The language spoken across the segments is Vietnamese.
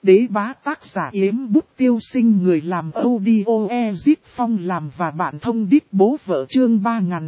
đế bá tác giả Yếm Bút Tiêu Sinh, người làm audio Ezit Phong làm và bạn thông đít bố vợ, chương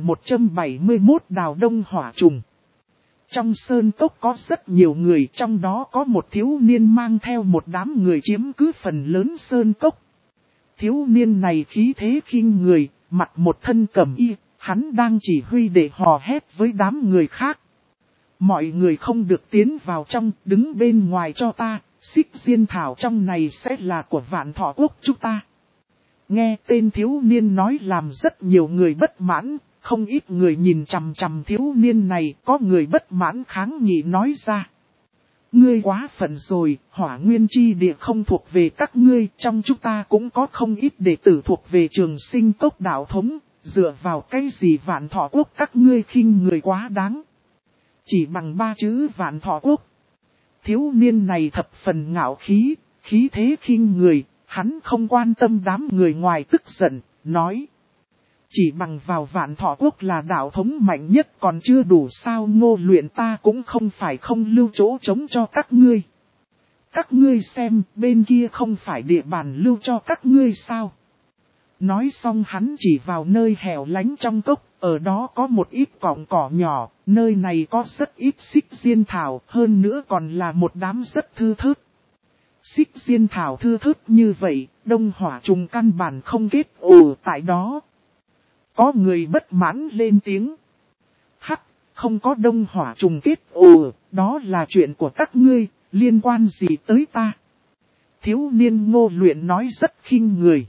3171 đào đông hỏa trùng. Trong sơn cốc có rất nhiều người, trong đó có một thiếu niên mang theo một đám người chiếm cứ phần lớn sơn cốc. Thiếu niên này khí thế khinh người, mặc một thân cẩm y, hắn đang chỉ huy để hò hét với đám người khác. Mọi người không được tiến vào trong, đứng bên ngoài cho ta, xích diên thảo trong này sẽ là của Vạn Thọ Quốc chúng ta. Nghe tên thiếu niên nói làm rất nhiều người bất mãn, không ít người nhìn chằm chằm thiếu niên này, có người bất mãn kháng nghị nói ra. Ngươi quá phận rồi, Hỏa Nguyên Chi Địa không thuộc về các ngươi, trong chúng ta cũng có không ít đệ tử thuộc về Trường Sinh Cốc đạo thống, dựa vào cái gì Vạn Thọ Quốc các ngươi khinh người quá đáng. Chỉ bằng 3 chữ Vạn Thọ Quốc. Thiếu niên này thập phần ngạo khí, khí thế khinh người, hắn không quan tâm đám người ngoài tức giận, nói. Chỉ bằng vào Vạn Thọ Quốc là đạo thống mạnh nhất còn chưa đủ sao, Ngô Luyện ta cũng không phải không lưu chỗ trống cho các ngươi. Các ngươi xem, bên kia không phải địa bàn lưu cho các ngươi sao. Nói xong hắn chỉ vào nơi hẻo lánh trong cốc, ở đó có một ít cọng cỏ nhỏ, nơi này có rất ít xích diên thảo, hơn nữa còn là một đám rất thưa thớt. Xích diên thảo thưa thớt như vậy, đông hỏa trùng căn bản không kết ồ tại đó. Có người bất mãn lên tiếng. Hắc, không có đông hỏa trùng kết ồ, đó là chuyện của các ngươi, liên quan gì tới ta? Thiếu niên Ngô Luyện nói rất khinh người.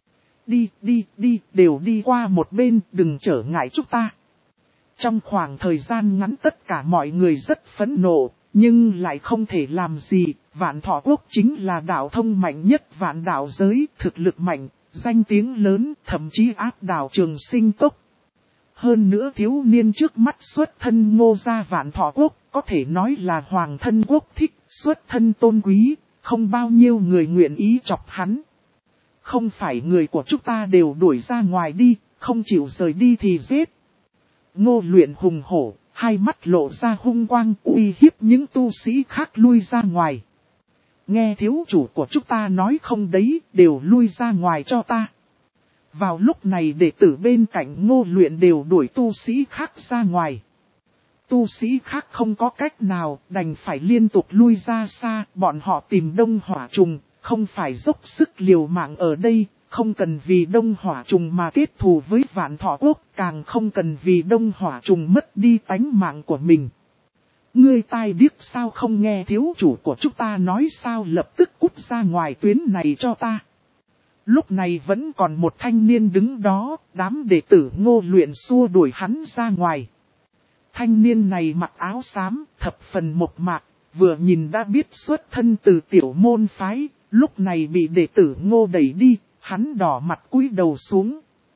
Đi, đều đi qua một bên, đừng trở ngại chúng ta. Trong khoảng thời gian ngắn tất cả mọi người rất phẫn nộ, nhưng lại không thể làm gì. Vạn Thọ Quốc chính là đạo thông mạnh nhất vạn đạo giới, thực lực mạnh, danh tiếng lớn, thậm chí áp đảo Trường Sinh Cốc. Hơn nữa thiếu niên trước mắt xuất thân Ngô gia Vạn Thọ Quốc, có thể nói là hoàng thân quốc thích, xuất thân tôn quý, không bao nhiêu người nguyện ý chọc hắn. Không phải người của chúng ta đều đuổi ra ngoài đi, không chịu rời đi thì giết. Ngô Luyện hùng hổ, hai mắt lộ ra hung quang uy hiếp những tu sĩ khác lui ra ngoài. Nghe thiếu chủ của chúng ta nói không đấy, đều lui ra ngoài cho ta. Vào lúc này đệ tử bên cạnh Ngô Luyện đều đuổi tu sĩ khác ra ngoài. Tu sĩ khác không có cách nào, đành phải liên tục lui ra xa, bọn họ tìm đông hỏa trùng, không phải dốc sức liều mạng ở đây, không cần vì đông hỏa trùng mà kết thù với Vạn Thọ Quốc, càng không cần vì đông hỏa trùng mất đi tánh mạng của mình. Ngươi tai điếc sao không nghe thiếu chủ của chúng ta nói sao, lập tức cút ra ngoài tuyến này cho ta. Lúc này vẫn còn một thanh niên đứng đó, đám đệ tử Ngô Luyện xua đuổi hắn ra ngoài. Thanh niên này mặc áo xám, thập phần mộc mạc, vừa nhìn đã biết xuất thân từ tiểu môn phái, lúc này bị đệ tử Ngô đẩy đi, hắn đỏ mặt cúi đầu xuống.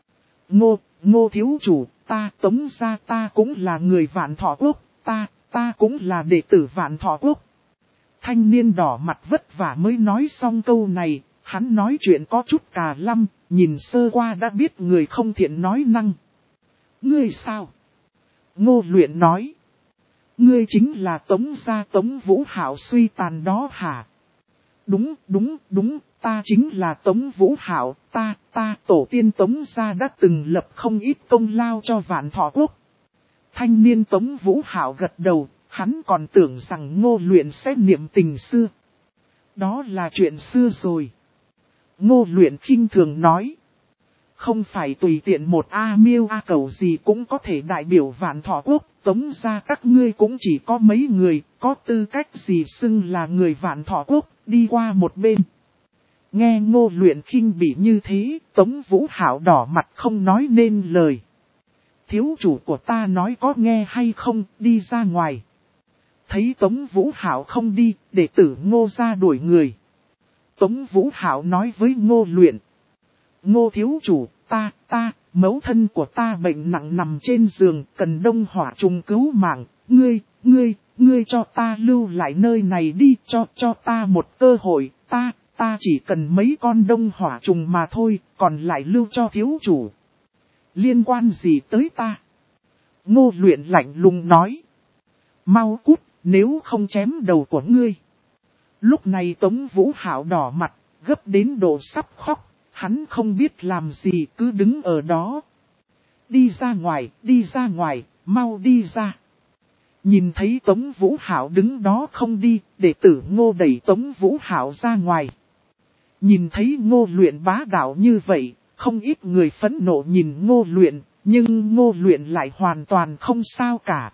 Ngô thiếu chủ, ta Tống gia ta cũng là người Vạn Thọ Quốc, ta cũng là đệ tử Vạn Thọ Quốc. Thanh niên đỏ mặt vất vả mới nói xong câu này, hắn nói chuyện có chút cà lăm, nhìn sơ qua đã biết người không thiện nói năng. Ngươi sao? Ngô Luyện nói. Ngươi chính là Tống gia Tống Vũ Hạo suy tàn đó hả? Đúng, ta chính là Tống Vũ Hạo, ta tổ tiên Tống gia đã từng lập không ít công lao cho Vạn Thọ Quốc. Thanh niên Tống Vũ Hạo gật đầu, hắn còn tưởng rằng Ngô Luyện sẽ niệm tình xưa. Đó là chuyện xưa rồi. Ngô Luyện khinh thường nói. Không phải tùy tiện một miêu cầu gì cũng có thể đại biểu Vạn Thọ Quốc, Tống gia các ngươi cũng chỉ có mấy người, có tư cách gì xưng là người Vạn Thọ Quốc, đi qua một bên. Nghe Ngô Luyện khinh bỉ như thế, Tống Vũ Hạo đỏ mặt không nói nên lời. Thiếu chủ của ta nói có nghe hay không, đi ra ngoài. Thấy Tống Vũ Hạo không đi, đệ tử Ngô ra đuổi người. Tống Vũ Hạo nói với Ngô Luyện. Ngô thiếu chủ, mẫu thân của ta bệnh nặng nằm trên giường, cần đông hỏa trùng cứu mạng, ngươi cho ta lưu lại nơi này đi, cho ta một cơ hội, ta chỉ cần mấy con đông hỏa trùng mà thôi, còn lại lưu cho thiếu chủ. Liên quan gì tới ta? Ngô Luyện lạnh lùng nói. Mau cút, nếu không chém đầu của ngươi. Lúc này Tống Vũ Hạo đỏ mặt, gấp đến độ sắp khóc, hắn không biết làm gì cứ đứng ở đó. Đi ra ngoài, mau đi ra. Nhìn thấy Tống Vũ Hạo đứng đó không đi, đệ tử Ngô đẩy Tống Vũ Hạo ra ngoài. Nhìn thấy Ngô Luyện bá đạo như vậy, không ít người phẫn nộ nhìn Ngô Luyện, nhưng Ngô Luyện lại hoàn toàn không sao cả.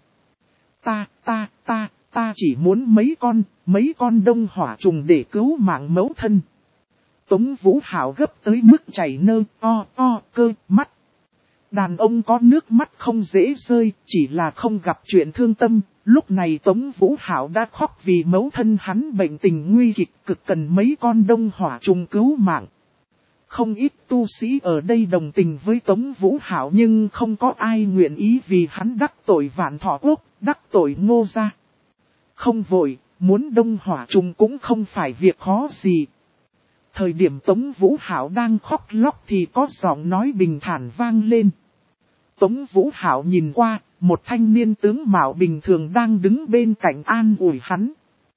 Ta chỉ muốn mấy con đông hỏa trùng để cứu mạng mẫu thân. Tống Vũ Hạo gấp tới mức chảy cơ mắt. Đàn ông có nước mắt không dễ rơi, chỉ là không gặp chuyện thương tâm. Lúc này Tống Vũ Hạo đã khóc vì mẫu thân hắn bệnh tình nguy kịch cực cần mấy con đông hỏa trùng cứu mạng. Không ít tu sĩ ở đây đồng tình với Tống Vũ Hạo nhưng không có ai nguyện ý vì hắn đắc tội Vạn Thọ Quốc, đắc tội Ngô gia. Không vội, muốn đông hỏa trùng cũng không phải việc khó gì. Thời điểm Tống Vũ Hạo đang khóc lóc thì có giọng nói bình thản vang lên. Tống Vũ Hạo nhìn qua, một thanh niên tướng mạo bình thường đang đứng bên cạnh an ủi hắn.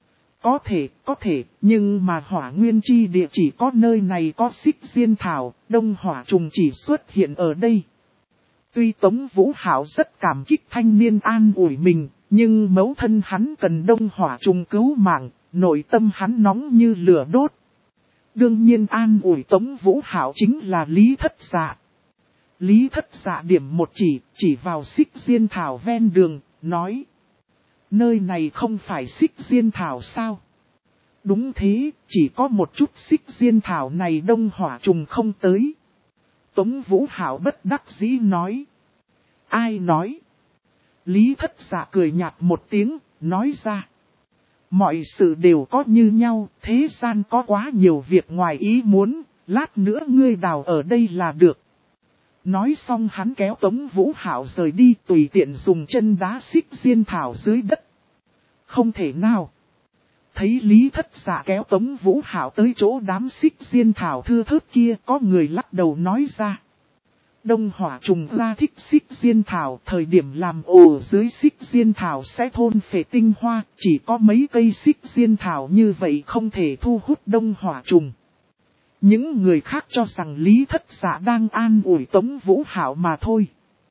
Có thể, nhưng mà hỏa nguyên chi địa chỉ có nơi này có xích diên thảo, đông hỏa trùng chỉ xuất hiện ở đây. Tuy Tống Vũ Hạo rất cảm kích thanh niên an ủi mình, nhưng mẫu thân hắn cần đông hỏa trùng cứu mạng, nội tâm hắn nóng như lửa đốt. Đương nhiên an ủi Tống Vũ Hạo chính là Lý Thất Dạ. Lý Thất Dạ điểm một chỉ vào xích diên thảo ven đường, nói. Nơi này không phải xích diên thảo sao? Đúng thế, chỉ có một chút xích diên thảo này đông hỏa trùng không tới. Tống Vũ Hạo bất đắc dĩ nói. Ai nói? Lý Thất Dạ cười nhạt một tiếng, nói ra. Mọi sự đều có như nhau, thế gian có quá nhiều việc ngoài ý muốn, lát nữa ngươi đào ở đây là được. Nói xong hắn kéo Tống Vũ Hạo rời đi tùy tiện dùng chân đá xích diên thảo dưới đất. Không thể nào. Thấy Lý Thất Dạ kéo Tống Vũ Hạo tới chỗ đám xích diên thảo thưa thớt kia có người lắc đầu nói ra. Đông hỏa trùng ra thích xích diên thảo, thời điểm làm ổ dưới xích diên thảo sẽ thôn phệ tinh hoa, chỉ có mấy cây xích diên thảo như vậy không thể thu hút đông hỏa trùng. Những người khác cho rằng Lý Thất Dạ đang an ủi Tống Vũ Hạo mà thôi.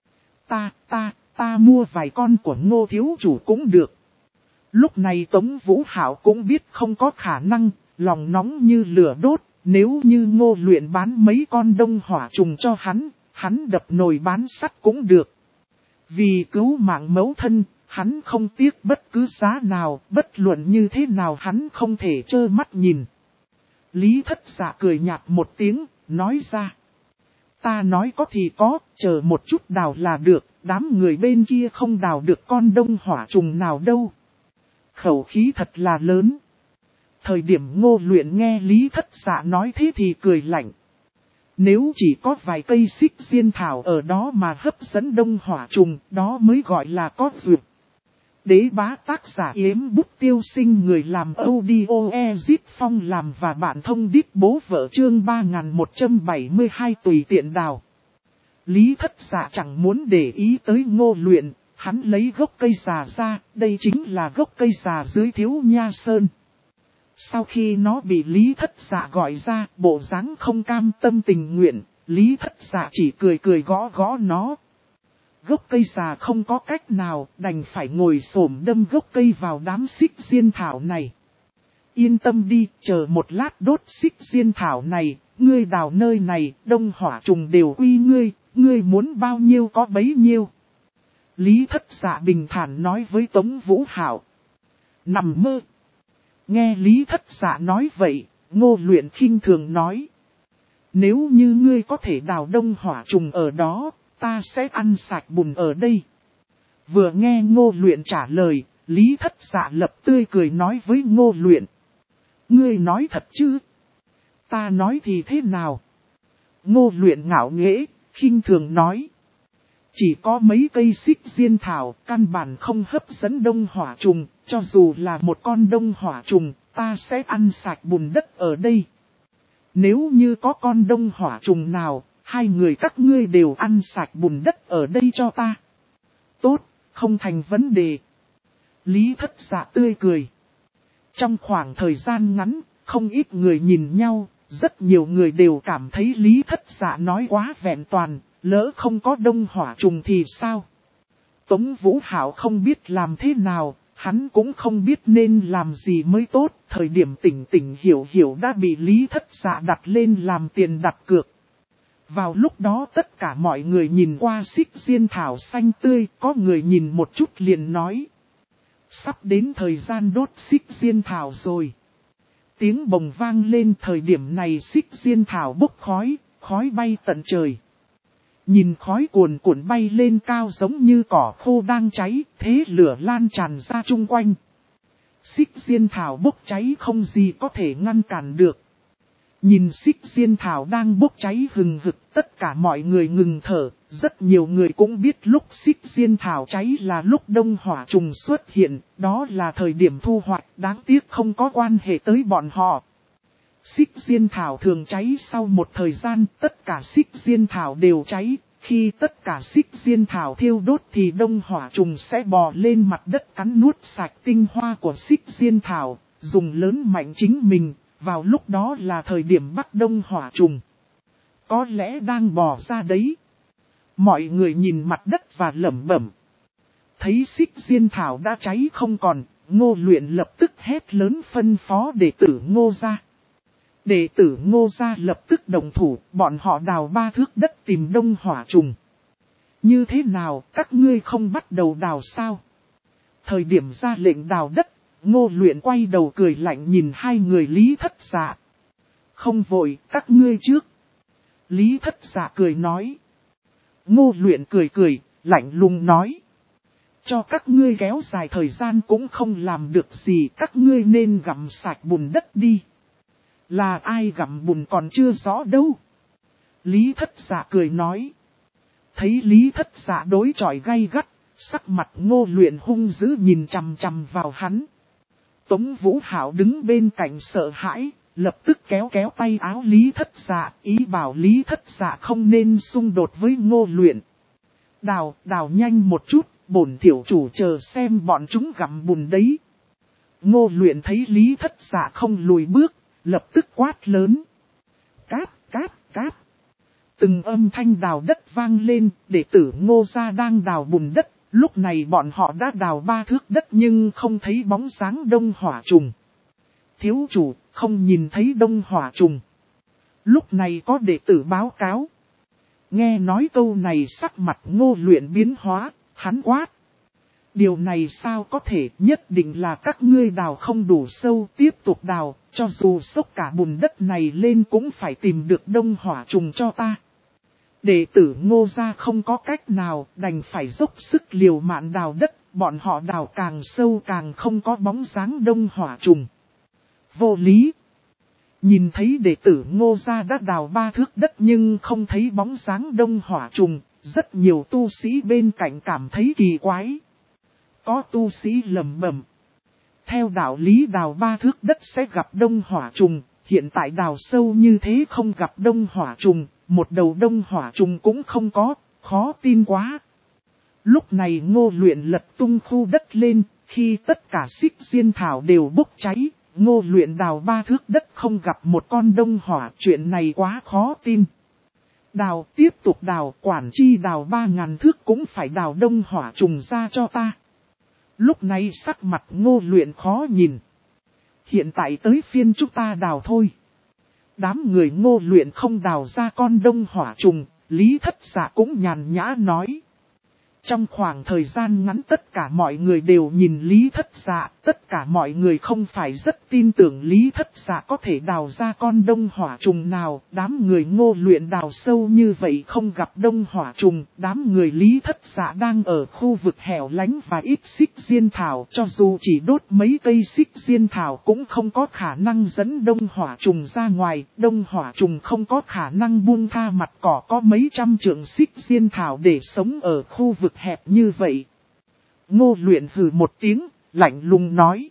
Ta mua vài con của Ngô thiếu chủ cũng được. Lúc này Tống Vũ Hạo cũng biết không có khả năng, lòng nóng như lửa đốt, nếu như Ngô Luyện bán mấy con đông hỏa trùng cho hắn đập nồi bán sắt cũng được. Vì cứu mạng mẫu thân, hắn không tiếc bất cứ giá nào, bất luận như thế nào hắn không thể trơ mắt nhìn. Lý Thất Dạ cười nhạt một tiếng, nói ra. Ta nói có thì có, chờ một chút đào là được, đám người bên kia không đào được con đông hỏa trùng nào đâu. Khẩu khí thật là lớn. Thời điểm Ngô Luyện nghe Lý Thất Dạ nói thế thì cười lạnh. Nếu chỉ có vài cây xích diên thảo ở đó mà hấp dẫn đông hỏa trùng, đó mới gọi là có duyệt. Đế bá tác giả Yếm Bút Tiêu Sinh, người làm audio Ezit Phong làm và bạn thông điệp bố vợ chương 3172 tùy tiện đào. Lý Thất Dạ chẳng muốn để ý tới Ngô Luyện, hắn lấy gốc cây già ra, đây chính là gốc cây già dưới Thiếu Nha Sơn. Sau khi nó bị Lý Thất Dạ gọi ra, bộ dáng không cam tâm tình nguyện, Lý Thất Dạ chỉ cười gõ nó. Gốc cây già không có cách nào, đành phải ngồi xổm đâm gốc cây vào đám xích diên thảo này. Yên tâm đi, chờ một lát đốt xích diên thảo này, ngươi đào nơi này, đông hỏa trùng đều uy ngươi muốn bao nhiêu có bấy nhiêu. Lý Thất Dạ bình thản nói với Tống Vũ Hạo. Nằm mơ. Nghe Lý Thất Dạ nói vậy, Ngô Luyện khinh thường nói. Nếu như ngươi có thể đào đông hỏa trùng ở đó, ta sẽ ăn sạch bùn ở đây. Vừa nghe Ngô Luyện trả lời, Lý Thất Dạ lập tươi cười nói với Ngô Luyện. Ngươi nói thật chứ? Ta nói thì thế nào? Ngô Luyện ngạo nghễ, khinh thường nói. Chỉ có mấy cây xích diên thảo, căn bản không hấp dẫn đông hỏa trùng, cho dù là một con đông hỏa trùng, ta sẽ ăn sạch bùn đất ở đây. Nếu như có con đông hỏa trùng nào, hai người các ngươi đều ăn sạch bùn đất ở đây cho ta. Tốt, không thành vấn đề. Lý Thất Dạ tươi cười. Trong khoảng thời gian ngắn, không ít người nhìn nhau, rất nhiều người đều cảm thấy Lý Thất Dạ nói quá vẹn toàn, lỡ không có đông hỏa trùng thì sao? Tống Vũ Hạo không biết làm thế nào, hắn cũng không biết nên làm gì mới tốt, thời điểm tỉnh tỉnh hiểu hiểu đã bị Lý Thất Dạ đặt lên làm tiền đặt cược. Vào lúc đó tất cả mọi người nhìn qua xích diên thảo xanh tươi, có người nhìn một chút liền nói. Sắp đến thời gian đốt xích diên thảo rồi. Tiếng bồng vang lên, thời điểm này xích diên thảo bốc khói, khói bay tận trời. Nhìn khói cuồn cuộn bay lên cao giống như cỏ khô đang cháy, thế lửa lan tràn ra chung quanh. Xích diên thảo bốc cháy không gì có thể ngăn cản được. Nhìn xích diên thảo đang bốc cháy hừng hực, tất cả mọi người ngừng thở, rất nhiều người cũng biết lúc xích diên thảo cháy là lúc đông hỏa trùng xuất hiện, đó là thời điểm thu hoạch, đáng tiếc không có quan hệ tới bọn họ. Xích diên thảo thường cháy sau một thời gian, tất cả xích diên thảo đều cháy, khi tất cả xích diên thảo thiêu đốt thì đông hỏa trùng sẽ bò lên mặt đất cắn nuốt sạch tinh hoa của xích diên thảo, dùng lớn mạnh chính mình. Vào lúc đó là thời điểm bắt đông hỏa trùng. Có lẽ đang bò ra đấy. Mọi người nhìn mặt đất và lẩm bẩm. Thấy xích diên thảo đã cháy không còn, Ngô Luyện lập tức hét lớn phân phó đệ tử Ngô ra. Đệ tử Ngô ra lập tức động thủ, bọn họ đào 3 thước đất tìm đông hỏa trùng. Như thế nào, các ngươi không bắt đầu đào sao? Thời điểm ra lệnh đào đất, Ngô Luyện quay đầu cười lạnh nhìn hai người Lý Thất Dạ. Không vội, các ngươi trước. Lý Thất Dạ cười nói. Ngô Luyện cười cười, lạnh lùng nói. Cho các ngươi kéo dài thời gian cũng không làm được gì, các ngươi nên gặm sạch bùn đất đi. Là ai gặm bùn còn chưa rõ đâu. Lý Thất Dạ cười nói. Thấy Lý Thất Dạ đối chọi gay gắt, sắc mặt Ngô Luyện hung dữ nhìn chằm chằm vào hắn. Tống Vũ Hạo đứng bên cạnh sợ hãi, lập tức kéo kéo tay áo Lý Thất Dạ, ý bảo Lý Thất Dạ không nên xung đột với Ngô Luyện. Đào nhanh một chút, bổn tiểu chủ chờ xem bọn chúng gặm bùn đấy. Ngô Luyện thấy Lý Thất Dạ không lùi bước, lập tức quát lớn. Cáp, cáp, cáp. Từng âm thanh đào đất vang lên, đệ tử Ngô gia đang đào bùn đất. Lúc này bọn họ đã đào 3 thước đất nhưng không thấy bóng dáng đông hỏa trùng. Thiếu chủ, không nhìn thấy đông hỏa trùng. Lúc này có đệ tử báo cáo. Nghe nói câu này sắc mặt Ngô Luyện biến hóa, hắn quát. Điều này sao có thể, nhất định là các ngươi đào không đủ sâu, tiếp tục đào, cho dù xốc cả bùn đất này lên cũng phải tìm được đông hỏa trùng cho ta. Đệ tử Ngô gia không có cách nào, đành phải dốc sức liều mạng đào đất, bọn họ đào càng sâu càng không có bóng dáng đông hỏa trùng. Vô lý. Nhìn thấy đệ tử Ngô gia đã đào 3 thước đất nhưng không thấy bóng dáng đông hỏa trùng, rất nhiều tu sĩ bên cạnh cảm thấy kỳ quái. Có tu sĩ lẩm bẩm. Theo đạo lý đào 3 thước đất sẽ gặp đông hỏa trùng, hiện tại đào sâu như thế không gặp đông hỏa trùng. Một đầu đông hỏa trùng cũng không có, khó tin quá. Lúc này Ngô Luyện lật tung khu đất lên, khi tất cả xích diên thảo đều bốc cháy, Ngô Luyện đào 3 thước đất không gặp một con đông hỏa, chuyện này quá khó tin. Đào, tiếp tục đào, quản chi đào 3.000 thước cũng phải đào đông hỏa trùng ra cho ta. Lúc này sắc mặt Ngô Luyện khó nhìn. Hiện tại tới phiên chúng ta đào thôi. Đám người Ngô Luyện không đào ra con đông hỏa trùng, Lý Thất Dạ cũng nhàn nhã nói. Trong khoảng thời gian ngắn tất cả mọi người đều nhìn Lý Thất Dạ, tất cả mọi người không phải rất tin tưởng Lý Thất Dạ có thể đào ra con đông hỏa trùng nào, đám người Ngô Luyện đào sâu như vậy không gặp đông hỏa trùng, đám người Lý Thất Dạ đang ở khu vực hẻo lánh và ít xích diên thảo, cho dù chỉ đốt mấy cây xích diên thảo cũng không có khả năng dẫn đông hỏa trùng ra ngoài, đông hỏa trùng không có khả năng buông tha mặt cỏ có mấy trăm trượng xích diên thảo để sống ở khu vực hẹp như vậy. Ngô Luyện hừ một tiếng, lạnh lùng nói.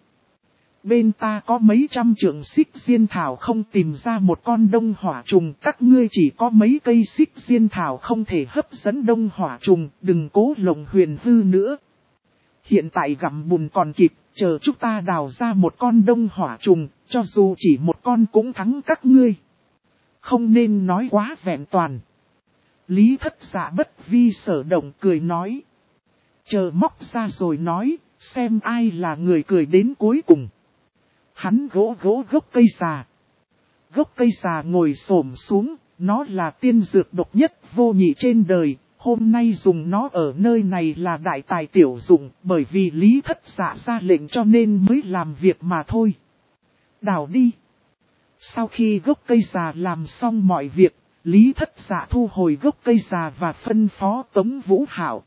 Bên ta có mấy trăm trượng xích diên thảo không tìm ra một con đông hỏa trùng, các ngươi chỉ có mấy cây xích diên thảo không thể hấp dẫn đông hỏa trùng, đừng cố lộng huyền hư nữa. Hiện tại gặm bùn còn kịp, chờ chúng ta đào ra một con đông hỏa trùng, cho dù chỉ một con cũng thắng các ngươi. Không nên nói quá vẹn toàn. Lý Thất Dạ bất vi sở động cười nói. Chờ móc ra rồi nói, xem ai là người cười đến cuối cùng. Hắn gỗ gốc cây xà. Gốc cây xà ngồi xổm xuống, nó là tiên dược độc nhất vô nhị trên đời. Hôm nay dùng nó ở nơi này là đại tài tiểu dụng, bởi vì Lý Thất Dạ ra lệnh cho nên mới làm việc mà thôi. Đào đi. Sau khi gốc cây già làm xong mọi việc, Lý Thất Dạ thu hồi gốc cây già và phân phó Tống Vũ Hạo.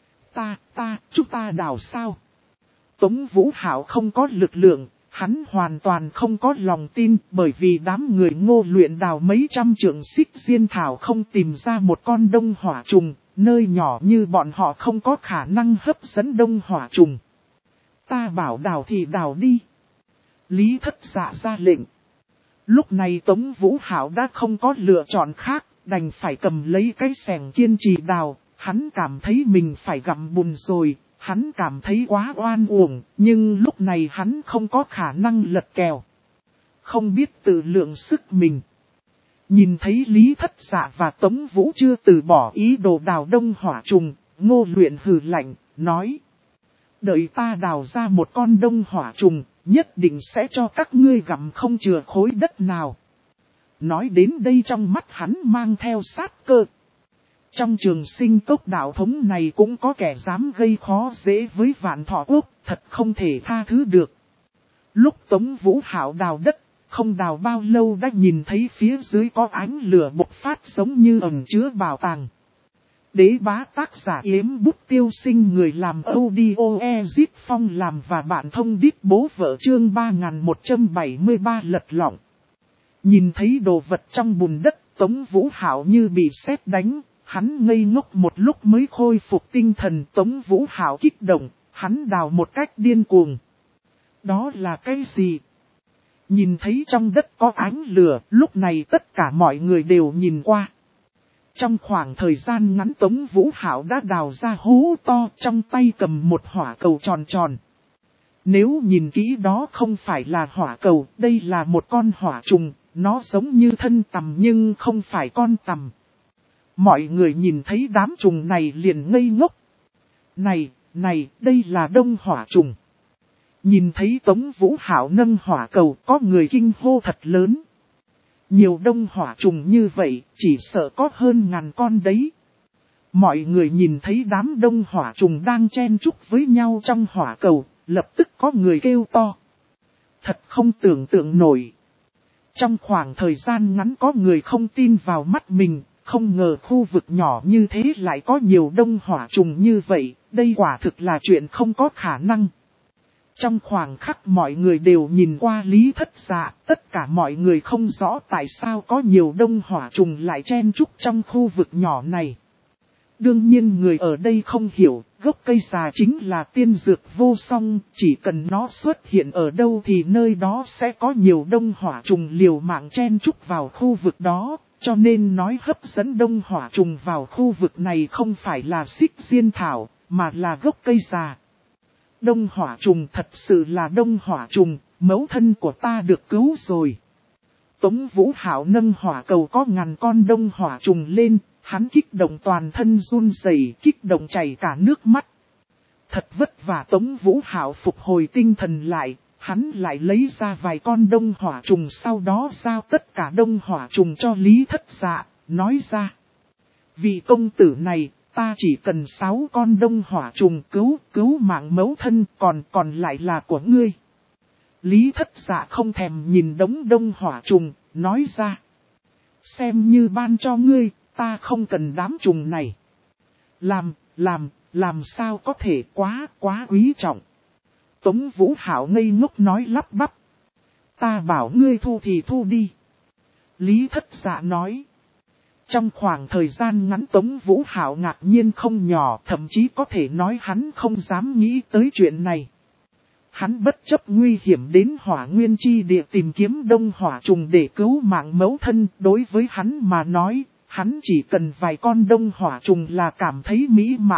Chúng ta đào sao? Tống Vũ Hạo không có lực lượng, hắn hoàn toàn không có lòng tin bởi vì đám người Ngô Luyện đào mấy trăm trượng xích diên thảo không tìm ra một con đông hỏa trùng, nơi nhỏ như bọn họ không có khả năng hấp dẫn đông hỏa trùng. Ta bảo đào thì đào đi. Lý Thất Dạ ra lệnh. Lúc này Tống Vũ Hạo đã không có lựa chọn khác, đành phải cầm lấy cái xẻng kiên trì đào. Hắn cảm thấy mình phải gặm bùn rồi, hắn cảm thấy quá oan uổng, nhưng lúc này hắn không có khả năng lật kèo. Không biết tự lượng sức mình. Nhìn thấy Lý Thất Dạ và Tống Vũ chưa từ bỏ ý đồ đào đông hỏa trùng, Ngô Luyện hừ lạnh, nói. Đợi ta đào ra một con đông hỏa trùng, nhất định sẽ cho các ngươi gặm không chừa khối đất nào. Nói đến đây trong mắt hắn mang theo sát cơ. Trong trường sinh tốc đạo thống này cũng có kẻ dám gây khó dễ với Vạn Thọ Quốc, thật không thể tha thứ được. Lúc Tống Vũ Hạo đào đất, không đào bao lâu đã nhìn thấy phía dưới có ánh lửa bộc phát giống như ẩn chứa bảo tàng. Đế bá tác giả Yếm Bút Tiêu Sinh, người làm audio Ezip Phong làm và bạn thông đít bố vợ chương 3173 lật lọng. Nhìn thấy đồ vật trong bùn đất, Tống Vũ Hạo như bị sét đánh, hắn ngây ngốc một lúc mới khôi phục tinh thần. Tống Vũ Hạo kích động, hắn đào một cách điên cuồng. Đó là cái gì? Nhìn thấy trong đất có ánh lửa, lúc này tất cả mọi người đều nhìn qua. Trong khoảng thời gian ngắn Tống Vũ Hạo đã đào ra hố to, trong tay cầm một hỏa cầu tròn tròn. Nếu nhìn kỹ đó không phải là hỏa cầu, đây là một con hỏa trùng, nó giống như thân tằm nhưng không phải con tằm. Mọi người nhìn thấy đám trùng này liền ngây ngốc. Này, đây là đông hỏa trùng. Nhìn thấy Tống Vũ Hạo nâng hỏa cầu, có người kinh hô thật lớn. Nhiều đông hỏa trùng như vậy, chỉ sợ có hơn 1000 con đấy. Mọi người nhìn thấy đám đông hỏa trùng đang chen chúc với nhau trong hỏa cầu, lập tức có người kêu to. Thật không tưởng tượng nổi. Trong khoảng thời gian ngắn có người không tin vào mắt mình, không ngờ khu vực nhỏ như thế lại có nhiều đông hỏa trùng như vậy, đây quả thực là chuyện không có khả năng. Trong khoảng khắc mọi người đều nhìn qua Lý Thất Dạ, tất cả mọi người không rõ tại sao có nhiều đông hỏa trùng lại chen chúc trong khu vực nhỏ này. Đương nhiên người ở đây không hiểu, gốc cây xà chính là tiên dược vô song, chỉ cần nó xuất hiện ở đâu thì nơi đó sẽ có nhiều đông hỏa trùng liều mạng chen chúc vào khu vực đó, cho nên nói hấp dẫn đông hỏa trùng vào khu vực này không phải là xích diên thảo, mà là gốc cây xà. Đông hỏa trùng thật sự là đông hỏa trùng, mẫu thân của ta được cứu rồi. Tống Vũ Hạo nâng hỏa cầu có 1000 con đông hỏa trùng lên, hắn kích động toàn thân run rẩy, kích động chảy cả nước mắt. Thật vất vả Tống Vũ Hạo phục hồi tinh thần lại, hắn lại lấy ra vài con đông hỏa trùng, sau đó giao tất cả đông hỏa trùng cho Lý Thất Dạ, nói ra. Vị công tử này, ta chỉ cần 6 con đông hỏa trùng cứu mạng mẫu thân, còn lại là của ngươi. Lý Thất Dạ không thèm nhìn đống đông hỏa trùng, nói ra. Xem như ban cho ngươi, ta không cần đám trùng này. Làm sao có thể, quá quý trọng. Tống Vũ Hạo ngây ngốc nói lắp bắp. Ta bảo ngươi thu thì thu đi. Lý Thất Dạ nói. Trong khoảng thời gian ngắn Tống Vũ Hạo ngạc nhiên không nhỏ, thậm chí có thể nói hắn không dám nghĩ tới chuyện này. Hắn bất chấp nguy hiểm đến Hỏa Nguyên Chi Địa tìm kiếm đông hỏa trùng để cứu mạng mẫu thân, đối với hắn mà nói, hắn chỉ cần vài con đông hỏa trùng là cảm thấy mỹ mãn,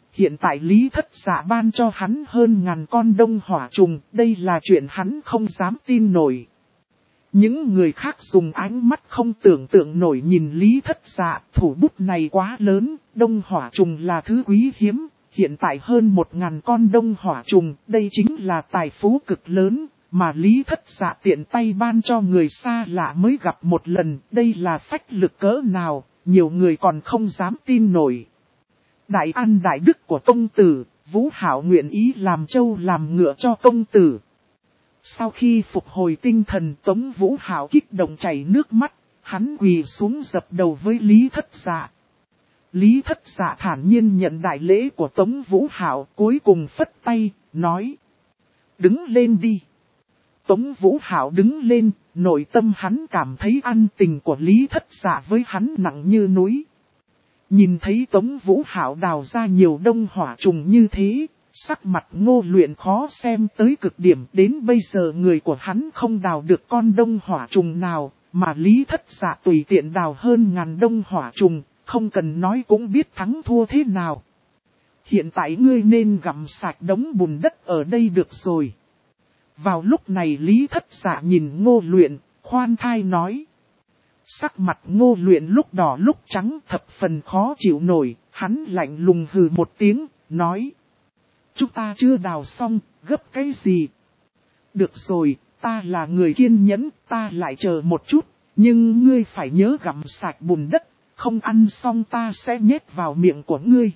hiện tại Lý Thất Dạ ban cho hắn hơn 1000 con đông hỏa trùng, đây là chuyện hắn không dám tin nổi. Những người khác dùng ánh mắt không tưởng tượng nổi nhìn Lý Thất Dạ, thủ bút này quá lớn, đông hỏa trùng là thứ quý hiếm, hiện tại hơn 1000 con đông hỏa trùng, đây chính là tài phú cực lớn, mà Lý Thất Dạ tiện tay ban cho người xa lạ mới gặp một lần, đây là phách lực cỡ nào, nhiều người còn không dám tin nổi. Đại an đại đức của công tử, Vũ Hạo nguyện ý làm trâu làm ngựa cho công tử. Sau khi phục hồi tinh thần, Tống Vũ Hạo kích động chảy nước mắt, hắn quỳ xuống dập đầu với Lý Thất Dạ. Lý Thất Dạ thản nhiên nhận đại lễ của Tống Vũ Hạo, cuối cùng phất tay, nói: đứng lên đi. Tống Vũ Hạo đứng lên, nội tâm hắn cảm thấy ân tình của Lý Thất Dạ với hắn nặng như núi. Nhìn thấy Tống Vũ Hạo đào ra nhiều đông hỏa trùng như thế, sắc mặt Ngô Luyện khó xem tới cực điểm, đến bây giờ người của hắn không đào được con đông hỏa trùng nào, mà Lý Thất Dạ tùy tiện đào hơn 1000 đông hỏa trùng, không cần nói cũng biết thắng thua thế nào. Hiện tại ngươi nên gặm sạch đống bùn đất ở đây được rồi. Vào lúc này Lý Thất Dạ nhìn Ngô Luyện, khoan thai nói. Sắc mặt Ngô Luyện lúc đỏ lúc trắng thập phần khó chịu nổi, hắn lạnh lùng hừ một tiếng, nói. Chúng ta chưa đào xong, gấp cái gì? Được rồi, ta là người kiên nhẫn, ta lại chờ một chút, nhưng ngươi phải nhớ gặm sạch bùn đất, không ăn xong ta sẽ nhét vào miệng của ngươi.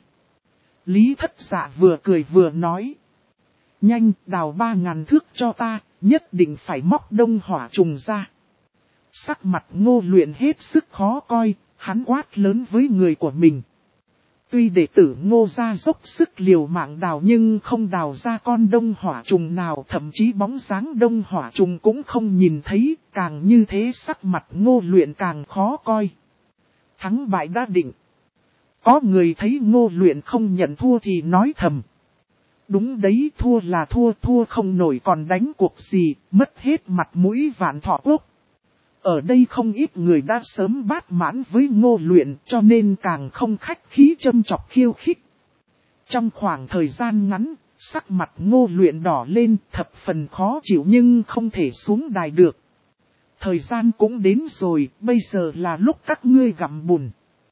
Lý Thất Dạ vừa cười vừa nói. Nhanh, đào 3000 thước cho ta, nhất định phải móc đông hỏa trùng ra. Sắc mặt Ngô Luyện hết sức khó coi, hắn quát lớn với người của mình. Tuy đệ tử Ngô gia dốc sức liều mạng đào nhưng không đào ra con đông hỏa trùng nào, thậm chí bóng dáng đông hỏa trùng cũng không nhìn thấy, càng như thế sắc mặt Ngô Luyện càng khó coi. Thắng bại đã định. Có người thấy Ngô Luyện không nhận thua thì nói thầm. Đúng đấy, thua là thua, thua không nổi còn đánh cuộc gì, mất hết mặt mũi Vạn Thọ Quốc. Ở đây không ít người đã sớm bát mãn với Ngô Luyện cho nên càng không khách khí châm chọc khiêu khích. Trong khoảng thời gian ngắn, sắc mặt Ngô Luyện đỏ lên thập phần khó chịu nhưng không thể xuống đài được. Thời gian cũng đến rồi, bây giờ là lúc các ngươi gặm bùn.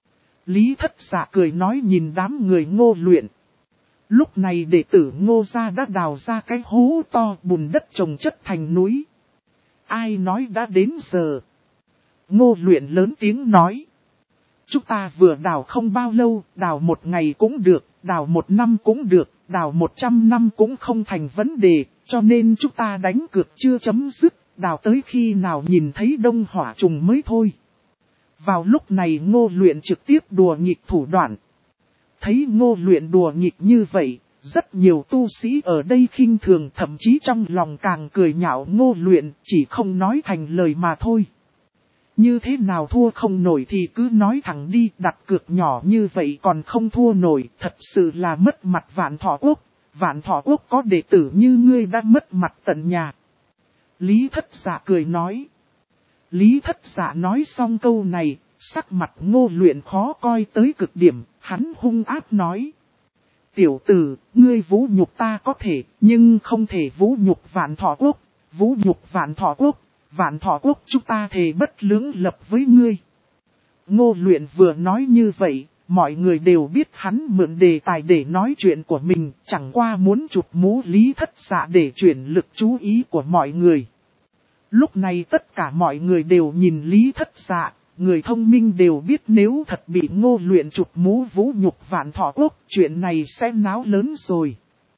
Lý Thất Dạ cười nói nhìn đám người Ngô Luyện. Lúc này đệ tử Ngô gia đã đào ra cái hố to, bùn đất trồng chất thành núi. Ai nói đã đến giờ? Ngô Luyện lớn tiếng nói. Chúng ta vừa đào không bao lâu, đào 1 ngày cũng được, đào 1 năm cũng được, đào 100 năm cũng không thành vấn đề, cho nên chúng ta đánh cược chưa chấm dứt, đào tới khi nào nhìn thấy đông hỏa trùng mới thôi. Vào lúc này Ngô Luyện trực tiếp đùa nghịch thủ đoạn. Thấy Ngô Luyện đùa nghịch như vậy, rất nhiều tu sĩ ở đây khinh thường, thậm chí trong lòng càng cười nhạo Ngô Luyện, chỉ không nói thành lời mà thôi. Như thế nào thua không nổi thì cứ nói thẳng đi, đặt cược nhỏ như vậy còn không thua nổi, thật sự là mất mặt Vạn Thọ Quốc. Vạn Thọ Quốc có đệ tử như ngươi đã mất mặt tận nhà. Lý Thất Dạ cười nói. Lý Thất Dạ nói xong câu này, sắc mặt Ngô Luyện khó coi tới cực điểm, hắn hung ác nói. Tiểu tử, ngươi vũ nhục ta có thể, nhưng không thể vũ nhục Vạn Thọ Quốc. Vũ nhục Vạn Thọ Quốc, Vạn Thọ Quốc chúng ta thề bất lưỡng lập với ngươi. Ngô Luyện vừa nói như vậy, mọi người đều biết hắn mượn đề tài để nói chuyện của mình, chẳng qua muốn chụp mũ Lý Thất Dạ để chuyển lực chú ý của mọi người. Lúc này tất cả mọi người đều nhìn Lý Thất Dạ, người thông minh đều biết nếu thật bị Ngô Luyện chụp mũ vũ nhục Vạn Thọ Quốc, chuyện này sẽ náo lớn rồi.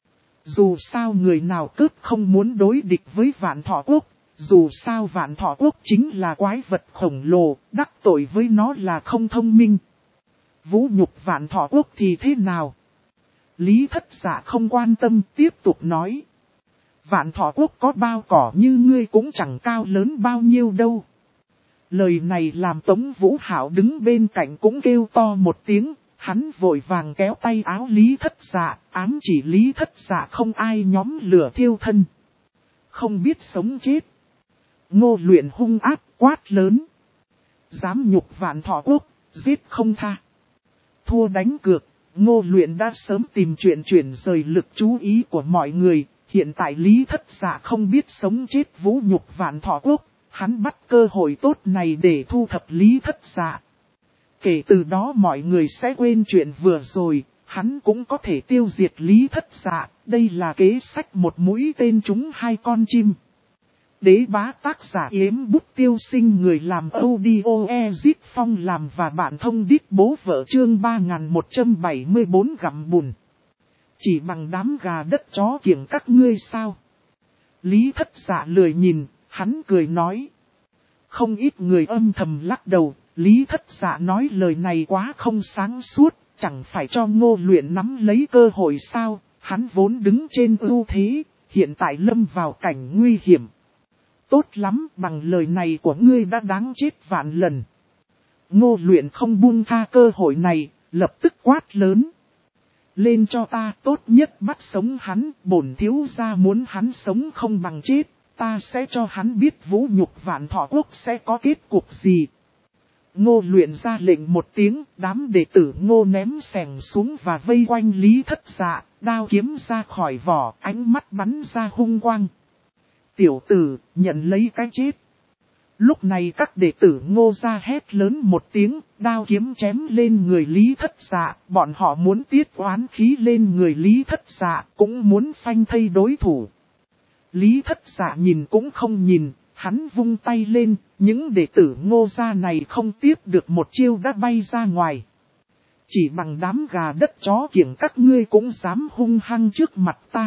Dù sao người nào cướp không muốn đối địch với Vạn Thọ Quốc, dù sao Vạn Thọ Quốc chính là quái vật khổng lồ, đắc tội với nó là không thông minh. Vũ nhục Vạn Thọ Quốc thì thế nào? Lý Thất Dạ không quan tâm, tiếp tục nói. Vạn Thọ Quốc có bao cỏ như ngươi cũng chẳng cao lớn bao nhiêu đâu. Lời này làm Tống Vũ Hạo đứng bên cạnh cũng kêu to một tiếng, hắn vội vàng kéo tay áo Lý Thất Dạ, ám chỉ Lý Thất Dạ không ai nhóm lửa thiêu thân. Không biết sống chết. Ngô Luyện hung ác quát lớn. Dám nhục Vạn Thọ Quốc, giết không tha. Thua đánh cược, Ngô Luyện đã sớm tìm chuyện chuyển rời lực chú ý của mọi người, hiện tại Lý Thất Dạ không biết sống chết vũ nhục Vạn Thọ Quốc, hắn bắt cơ hội tốt này để thu thập Lý Thất Dạ. Kể từ đó mọi người sẽ quên chuyện vừa rồi, hắn cũng có thể tiêu diệt Lý Thất Dạ, đây là kế sách một mũi tên trúng hai con chim. Đế bá tác giả Yếm Bút Tiêu Sinh, người làm audio Ezit Phong làm và bạn thông đít bố vợ chương 3174 gặm bùn. Chỉ bằng đám gà đất chó kiểng các ngươi sao? Lý Thất Dạ lười nhìn, hắn cười nói. Không ít người âm thầm lắc đầu, Lý Thất Dạ nói lời này quá không sáng suốt, chẳng phải cho Ngô Luyện nắm lấy cơ hội sao, hắn vốn đứng trên ưu thế, hiện tại lâm vào cảnh nguy hiểm. Tốt lắm, bằng lời này của ngươi đã đáng chết vạn lần. Ngô Luyện không buông tha cơ hội này, lập tức quát lớn. Lên cho ta, tốt nhất bắt sống hắn, bổn thiếu gia muốn hắn sống không bằng chết, ta sẽ cho hắn biết vũ nhục Vạn Thọ Quốc sẽ có kết cục gì. Ngô Luyện ra lệnh một tiếng, đám đệ tử Ngô ném xẻng xuống và vây quanh Lý Thất Dạ, đao kiếm ra khỏi vỏ, ánh mắt bắn ra hung quang. Tiểu tử, nhận lấy cái chết. Lúc này các đệ tử Ngô ra hét lớn một tiếng, đao kiếm chém lên người Lý Thất Dạ, bọn họ muốn tiết oán khí lên người Lý Thất Dạ, cũng muốn phanh thây đối thủ. Lý Thất Dạ nhìn cũng không nhìn, hắn vung tay lên, những đệ tử Ngô gia này không tiếp được một chiêu đã bay ra ngoài. Chỉ bằng đám gà đất chó kiểng các ngươi cũng dám hung hăng trước mặt ta.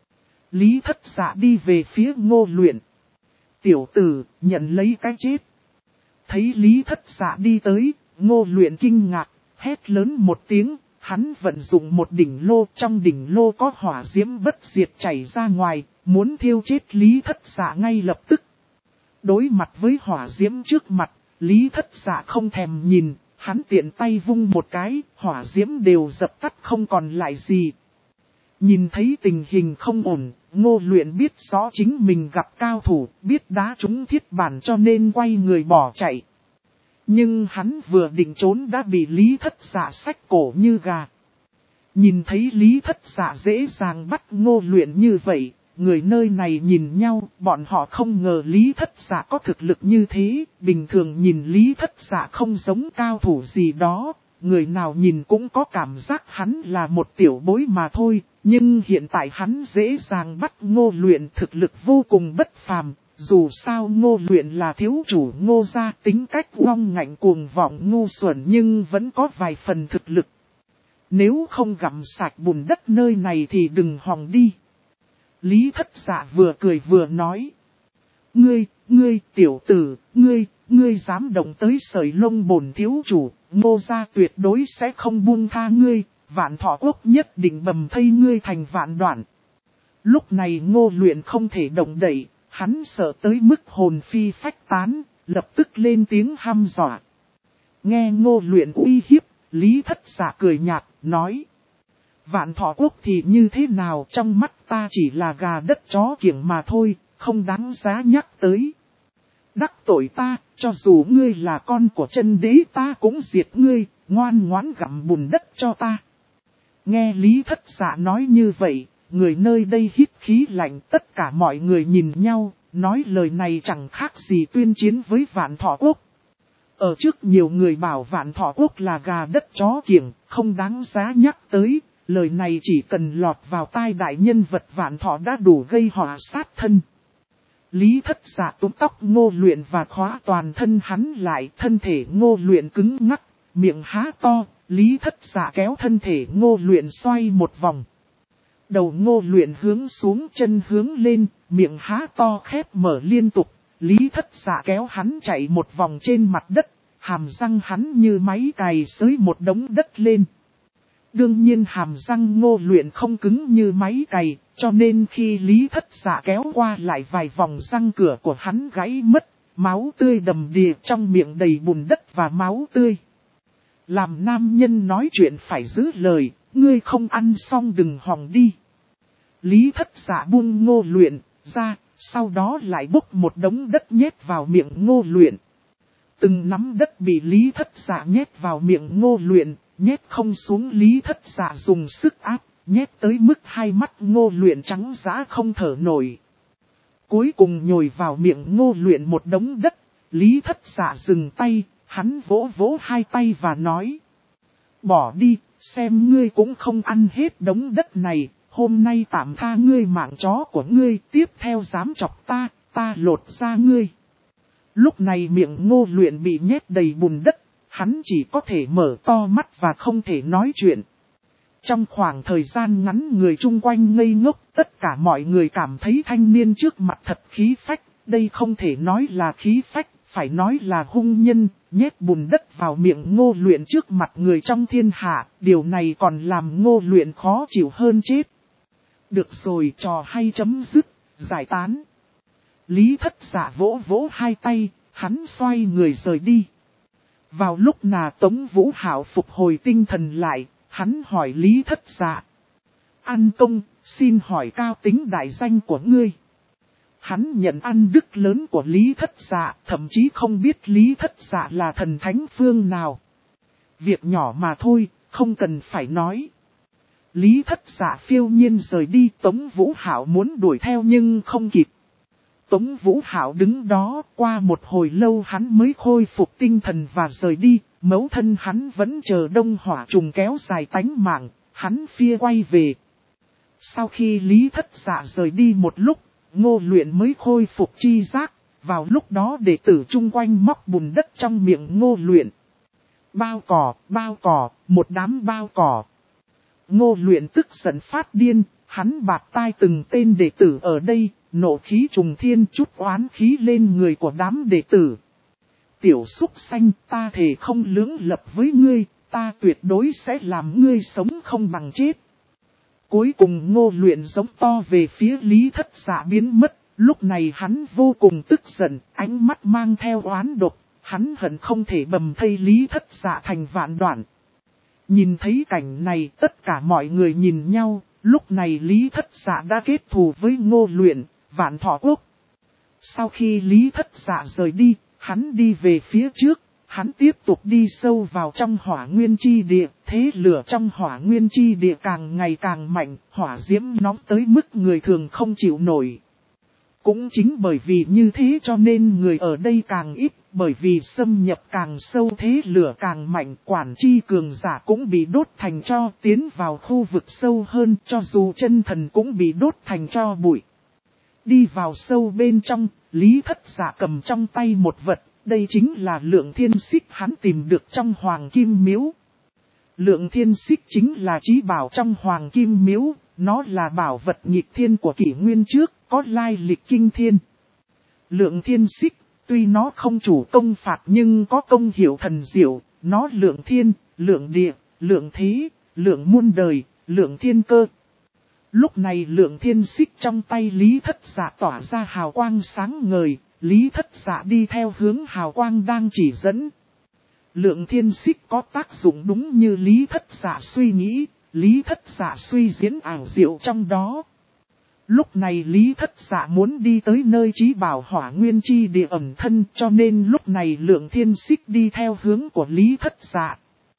Lý Thất Dạ đi về phía Ngô Luyện. Tiểu tử, nhận lấy cái chết. Thấy Lý Thất Dạ đi tới, Ngô Luyện kinh ngạc, hét lớn một tiếng, hắn vận dụng một đỉnh lô, trong đỉnh lô có hỏa diễm bất diệt chảy ra ngoài, muốn thiêu chết Lý Thất Dạ ngay lập tức. Đối mặt với hỏa diễm trước mặt, Lý Thất Dạ không thèm nhìn, hắn tiện tay vung một cái, hỏa diễm đều dập tắt không còn lại gì. Nhìn thấy tình hình không ổn, Ngô Luyện biết rõ chính mình gặp cao thủ, biết đá trúng thiết bản cho nên quay người bỏ chạy. Nhưng hắn vừa định trốn đã bị Lý Thất Dạ xách cổ như gà. Nhìn thấy Lý Thất Dạ dễ dàng bắt Ngô Luyện như vậy, người nơi này nhìn nhau, bọn họ không ngờ Lý Thất Dạ có thực lực như thế, bình thường nhìn Lý Thất Dạ không giống cao thủ gì đó, người nào nhìn cũng có cảm giác hắn là một tiểu bối mà thôi, nhưng hiện tại hắn dễ dàng bắt Ngô Luyện thực lực vô cùng bất phàm, dù sao Ngô Luyện là thiếu chủ Ngô gia, tính cách uong ngạnh cuồng vọng ngu xuẩn nhưng vẫn có vài phần thực lực. Nếu không gặm sạch bùn đất nơi này thì đừng hòng đi. Lý Thất Dạ vừa cười vừa nói. Ngươi tiểu tử, ngươi dám động tới sợi lông bổn thiếu chủ, Ngô gia tuyệt đối sẽ không buông tha ngươi, Vạn Thọ Quốc nhất định bầm thây ngươi thành vạn đoạn. Lúc này Ngô Luyện không thể động đậy, hắn sợ tới mức hồn phi phách tán, lập tức lên tiếng hăm dọa. Nghe Ngô Luyện uy hiếp, Lý Thất Dạ cười nhạt, nói. Vạn Thọ Quốc thì như thế nào, trong mắt ta chỉ là gà đất chó kiểng mà thôi, không đáng giá nhắc tới. Đắc tội ta, cho dù ngươi là con của chân đế ta cũng diệt ngươi, ngoan ngoãn gặm bùn đất cho ta. Nghe Lý Thất Dạ nói như vậy, người nơi đây hít khí lạnh, tất cả mọi người nhìn nhau, nói lời này chẳng khác gì tuyên chiến với Vạn Thọ Quốc. Ở trước nhiều người bảo Vạn Thọ Quốc là gà đất chó kiểng, không đáng giá nhắc tới, lời này chỉ cần lọt vào tai đại nhân vật Vạn Thọ đã đủ gây họa sát thân. Lý Thất Dạ túm tóc Ngô Luyện và khóa toàn thân hắn lại, thân thể Ngô Luyện cứng ngắc, miệng há to, Lý Thất Dạ kéo thân thể Ngô Luyện xoay một vòng. Đầu Ngô Luyện hướng xuống, chân hướng lên, miệng há to khép mở liên tục, Lý Thất Dạ kéo hắn chạy một vòng trên mặt đất, hàm răng hắn như máy cày xới một đống đất lên. Đương nhiên hàm răng Ngô Luyện không cứng như máy cày, cho nên khi Lý Thất Dạ kéo qua lại vài vòng răng cửa của hắn gãy mất, máu tươi đầm đìa, trong miệng đầy bùn đất và máu tươi. Làm nam nhân nói chuyện phải giữ lời, ngươi không ăn xong đừng hòng đi. Lý Thất Dạ buông Ngô Luyện ra, sau đó lại bốc một đống đất nhét vào miệng Ngô Luyện. Từng nắm đất bị Lý Thất Dạ nhét vào miệng Ngô Luyện, nhét không xuống. Lý Thất Dạ dùng sức áp, nhét tới mức hai mắt Ngô Luyện trắng dã không thở nổi. Cuối cùng nhồi vào miệng Ngô Luyện một đống đất. Lý Thất Dạ dừng tay, hắn vỗ vỗ hai tay và nói. Bỏ đi, xem ngươi cũng không ăn hết đống đất này, hôm nay tạm tha ngươi mạng chó của ngươi, tiếp theo dám chọc ta lột ra ngươi. Lúc này miệng Ngô Luyện bị nhét đầy bùn đất, hắn chỉ có thể mở to mắt và không thể nói chuyện. Trong khoảng thời gian ngắn người chung quanh ngây ngốc, tất cả mọi người cảm thấy thanh niên trước mặt thật khí phách, đây không thể nói là khí phách, phải nói là hung nhân, nhét bùn đất vào miệng Ngô Luyện trước mặt người trong thiên hạ, điều này còn làm Ngô Luyện khó chịu hơn chết. Được rồi, trò hay chấm dứt, giải tán. Lý Thất Dạ vỗ vỗ hai tay, hắn xoay người rời đi. Vào lúc Tống Vũ Hạo phục hồi tinh thần lại, hắn hỏi Lý Thất Dạ. An công, xin hỏi cao tính đại danh của ngươi. Hắn nhận ăn đức lớn của Lý Thất Dạ, thậm chí không biết Lý Thất Dạ là thần thánh phương nào. Việc nhỏ mà thôi, không cần phải nói. Lý Thất Dạ phiêu nhiên rời đi, Tống Vũ Hạo muốn đuổi theo nhưng không kịp. Tống Vũ Hạo đứng đó, qua một hồi lâu hắn mới khôi phục tinh thần và rời đi, mẫu thân hắn vẫn chờ đông hỏa trùng kéo dài tánh mạng, hắn phia quay về. Sau khi Lý Thất Dạ rời đi một lúc, Ngô Luyện mới khôi phục chi giác, vào lúc đó đệ tử chung quanh móc bùn đất trong miệng Ngô Luyện. Bao cỏ, một đám bao cỏ. Ngô Luyện tức giận phát điên, hắn bạt tai từng tên đệ tử ở đây, nộ khí trùng thiên chút oán khí lên người của đám đệ tử. Tiểu súc xanh, ta thề không lưỡng lập với ngươi, ta tuyệt đối sẽ làm ngươi sống không bằng chết. Cuối cùng Ngô Luyện giống to về phía Lý Thất Dạ biến mất, lúc này hắn vô cùng tức giận, ánh mắt mang theo oán độc, hắn hận không thể bầm thây Lý Thất Dạ thành vạn đoạn. Nhìn thấy cảnh này tất cả mọi người nhìn nhau, lúc này Lý Thất Dạ đã kết thù với Ngô Luyện, Vạn Thọ Quốc. Sau khi Lý Thất Dạ rời đi, hắn đi về phía trước, hắn tiếp tục đi sâu vào trong hỏa nguyên chi địa, thế lửa trong hỏa nguyên chi địa càng ngày càng mạnh, hỏa diễm nóng tới mức người thường không chịu nổi. Cũng chính bởi vì như thế cho nên người ở đây càng ít, bởi vì xâm nhập càng sâu thế lửa càng mạnh, quản chi cường giả cũng bị đốt thành tro, tiến vào khu vực sâu hơn, cho dù chân thần cũng bị đốt thành tro bụi. Đi vào sâu bên trong, Lý Thất Dạ cầm trong tay một vật, đây chính là Lượng Thiên Xích hắn tìm được trong Hoàng Kim Miếu. Lượng Thiên Xích chính là chí bảo trong Hoàng Kim Miếu, nó là bảo vật nghịch thiên của kỷ nguyên trước, có lai lịch kinh thiên. Lượng Thiên Xích, tuy nó không chủ công phạt nhưng có công hiệu thần diệu, nó lượng thiên, lượng địa, lượng thế, lượng muôn đời, lượng thiên cơ. Lúc này Lượng Thiên Xích trong tay Lý Thất Dạ tỏa ra hào quang sáng ngời, Lý Thất Dạ đi theo hướng hào quang đang chỉ dẫn. Lượng Thiên Xích có tác dụng đúng như Lý Thất Dạ suy nghĩ, Lý Thất Dạ suy diễn ảo diệu trong đó. Lúc này Lý Thất Dạ muốn đi tới nơi chí bảo hỏa nguyên chi địa ẩn thân, cho nên lúc này Lượng Thiên Xích đi theo hướng của Lý Thất Dạ.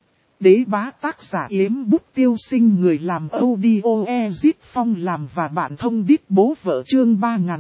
Đế bá tác giả Yếm Bút Tiêu Sinh, người làm audio Ezit Phong làm và bạn thông đít bố vợ chương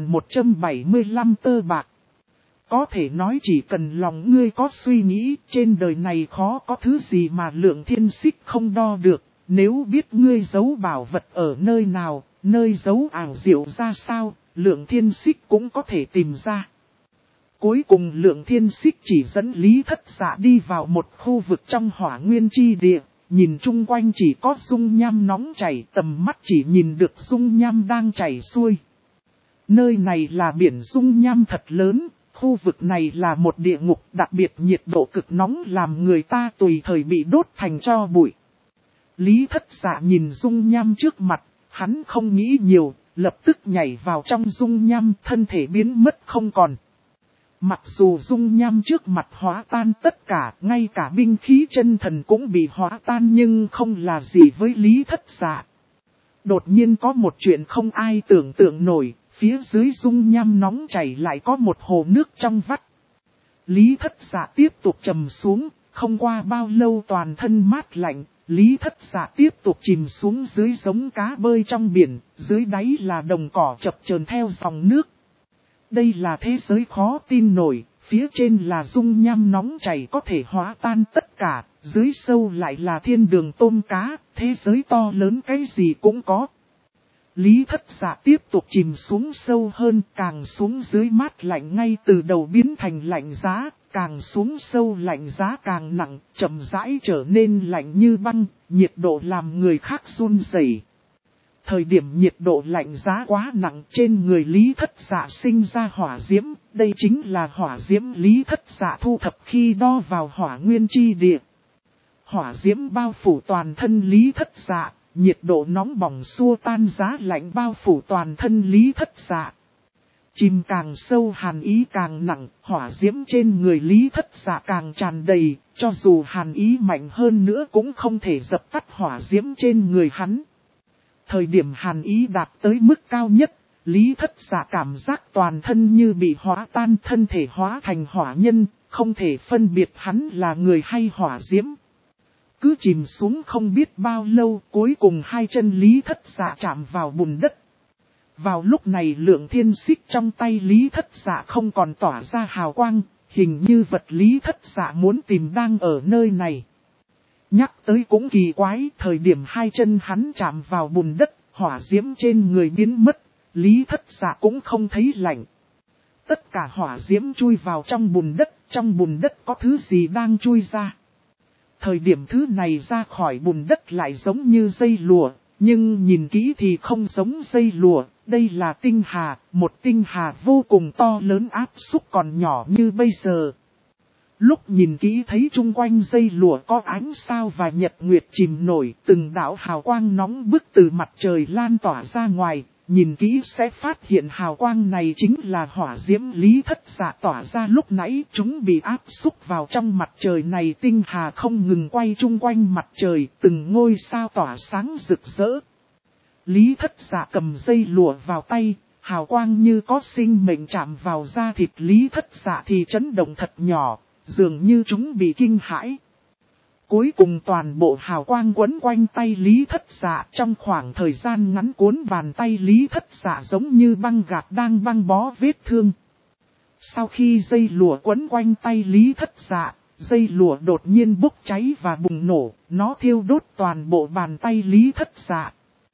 3175 tơ bạc. Có thể nói chỉ cần lòng ngươi có suy nghĩ, trên đời này khó có thứ gì mà Lượng Thiên Xích không đo được. Nếu biết ngươi giấu bảo vật ở nơi nào, nơi giấu ảo diệu ra sao, Lượng Thiên Xích cũng có thể tìm ra. Cuối cùng Lượng Thiên Xích chỉ dẫn Lý Thất Dạ đi vào một khu vực trong hỏa nguyên chi địa, nhìn chung quanh chỉ có dung nham nóng chảy, tầm mắt chỉ nhìn được dung nham đang chảy xuôi. Nơi này là biển dung nham thật lớn, khu vực này là một địa ngục, đặc biệt nhiệt độ cực nóng làm người ta tùy thời bị đốt thành tro bụi. Lý Thất Dạ nhìn dung nham trước mặt, hắn không nghĩ nhiều, lập tức nhảy vào trong dung nham, thân thể biến mất không còn. Mặc dù dung nham trước mặt hóa tan tất cả, ngay cả binh khí chân thần cũng bị hóa tan nhưng không là gì với Lý Thất Dạ. Đột nhiên có một chuyện không ai tưởng tượng nổi, phía dưới dung nham nóng chảy lại có một hồ nước trong vắt. Lý Thất Dạ tiếp tục trầm xuống, Không qua bao lâu toàn thân mát lạnh, Lý Thất Dạ tiếp tục chìm xuống dưới giống cá bơi trong biển, dưới đáy là đồng cỏ chập chờn theo dòng nước. Đây là thế giới khó tin nổi, phía trên là dung nham nóng chảy có thể hóa tan tất cả, dưới sâu lại là thiên đường tôm cá, thế giới to lớn cái gì cũng có. Lý Thất Dạ tiếp tục chìm xuống sâu hơn, càng xuống dưới mát lạnh ngay từ đầu biến thành lạnh giá, càng xuống sâu lạnh giá càng nặng, chậm rãi trở nên lạnh như băng, nhiệt độ làm người khác run rẩy. Thời điểm nhiệt độ lạnh giá quá nặng trên người Lý Thất Dạ sinh ra hỏa diễm, đây chính là hỏa diễm Lý Thất Dạ thu thập khi đo vào hỏa nguyên chi địa. Hỏa diễm bao phủ toàn thân Lý Thất Dạ, nhiệt độ nóng bỏng xua tan giá lạnh bao phủ toàn thân Lý Thất Dạ. Chìm càng sâu hàn ý càng nặng, hỏa diễm trên người Lý Thất Dạ càng tràn đầy, cho dù hàn ý mạnh hơn nữa cũng không thể dập tắt hỏa diễm trên người hắn. Thời điểm hàn ý đạt tới mức cao nhất, Lý Thất Dạ cảm giác toàn thân như bị hóa tan, thân thể hóa thành hỏa nhân, không thể phân biệt hắn là người hay hỏa diễm. Cứ chìm xuống không biết bao lâu, cuối cùng hai chân Lý Thất Dạ chạm vào bùn đất. Vào lúc này lượng thiên xích trong tay Lý Thất Dạ không còn tỏa ra hào quang, hình như vật Lý Thất Dạ muốn tìm đang ở nơi này. Nhắc tới cũng kỳ quái, thời điểm hai chân hắn chạm vào bùn đất, hỏa diễm trên người biến mất, Lý Thất Dạ cũng không thấy lạnh. Tất cả hỏa diễm chui vào trong bùn đất có thứ gì đang chui ra. Thời điểm thứ này ra khỏi bùn đất lại giống như dây lụa, nhưng nhìn kỹ thì không giống dây lụa, đây là tinh hà, một tinh hà vô cùng to lớn áp xúc còn nhỏ như bây giờ. Lúc nhìn kỹ thấy chung quanh dây lụa có ánh sao và nhật nguyệt chìm nổi, từng đạo hào quang nóng bức từ mặt trời lan tỏa ra ngoài, nhìn kỹ sẽ phát hiện hào quang này chính là hỏa diễm Lý Thất Dạ tỏa ra lúc nãy, chúng bị áp xúc vào trong mặt trời này, tinh hà không ngừng quay chung quanh mặt trời, từng ngôi sao tỏa sáng rực rỡ. Lý Thất Dạ cầm dây lụa vào tay, hào quang như có sinh mệnh chạm vào da thịt Lý Thất Dạ thì chấn động thật nhỏ, dường như chúng bị kinh hãi. Cuối cùng toàn bộ hào quang quấn quanh tay Lý Thất Dạ, trong khoảng thời gian ngắn cuốn bàn tay Lý Thất Dạ giống như băng gạc đang băng bó vết thương. Sau khi dây lụa quấn quanh tay Lý Thất Dạ, dây lụa đột nhiên bốc cháy và bùng nổ, nó thiêu đốt toàn bộ bàn tay Lý Thất Dạ.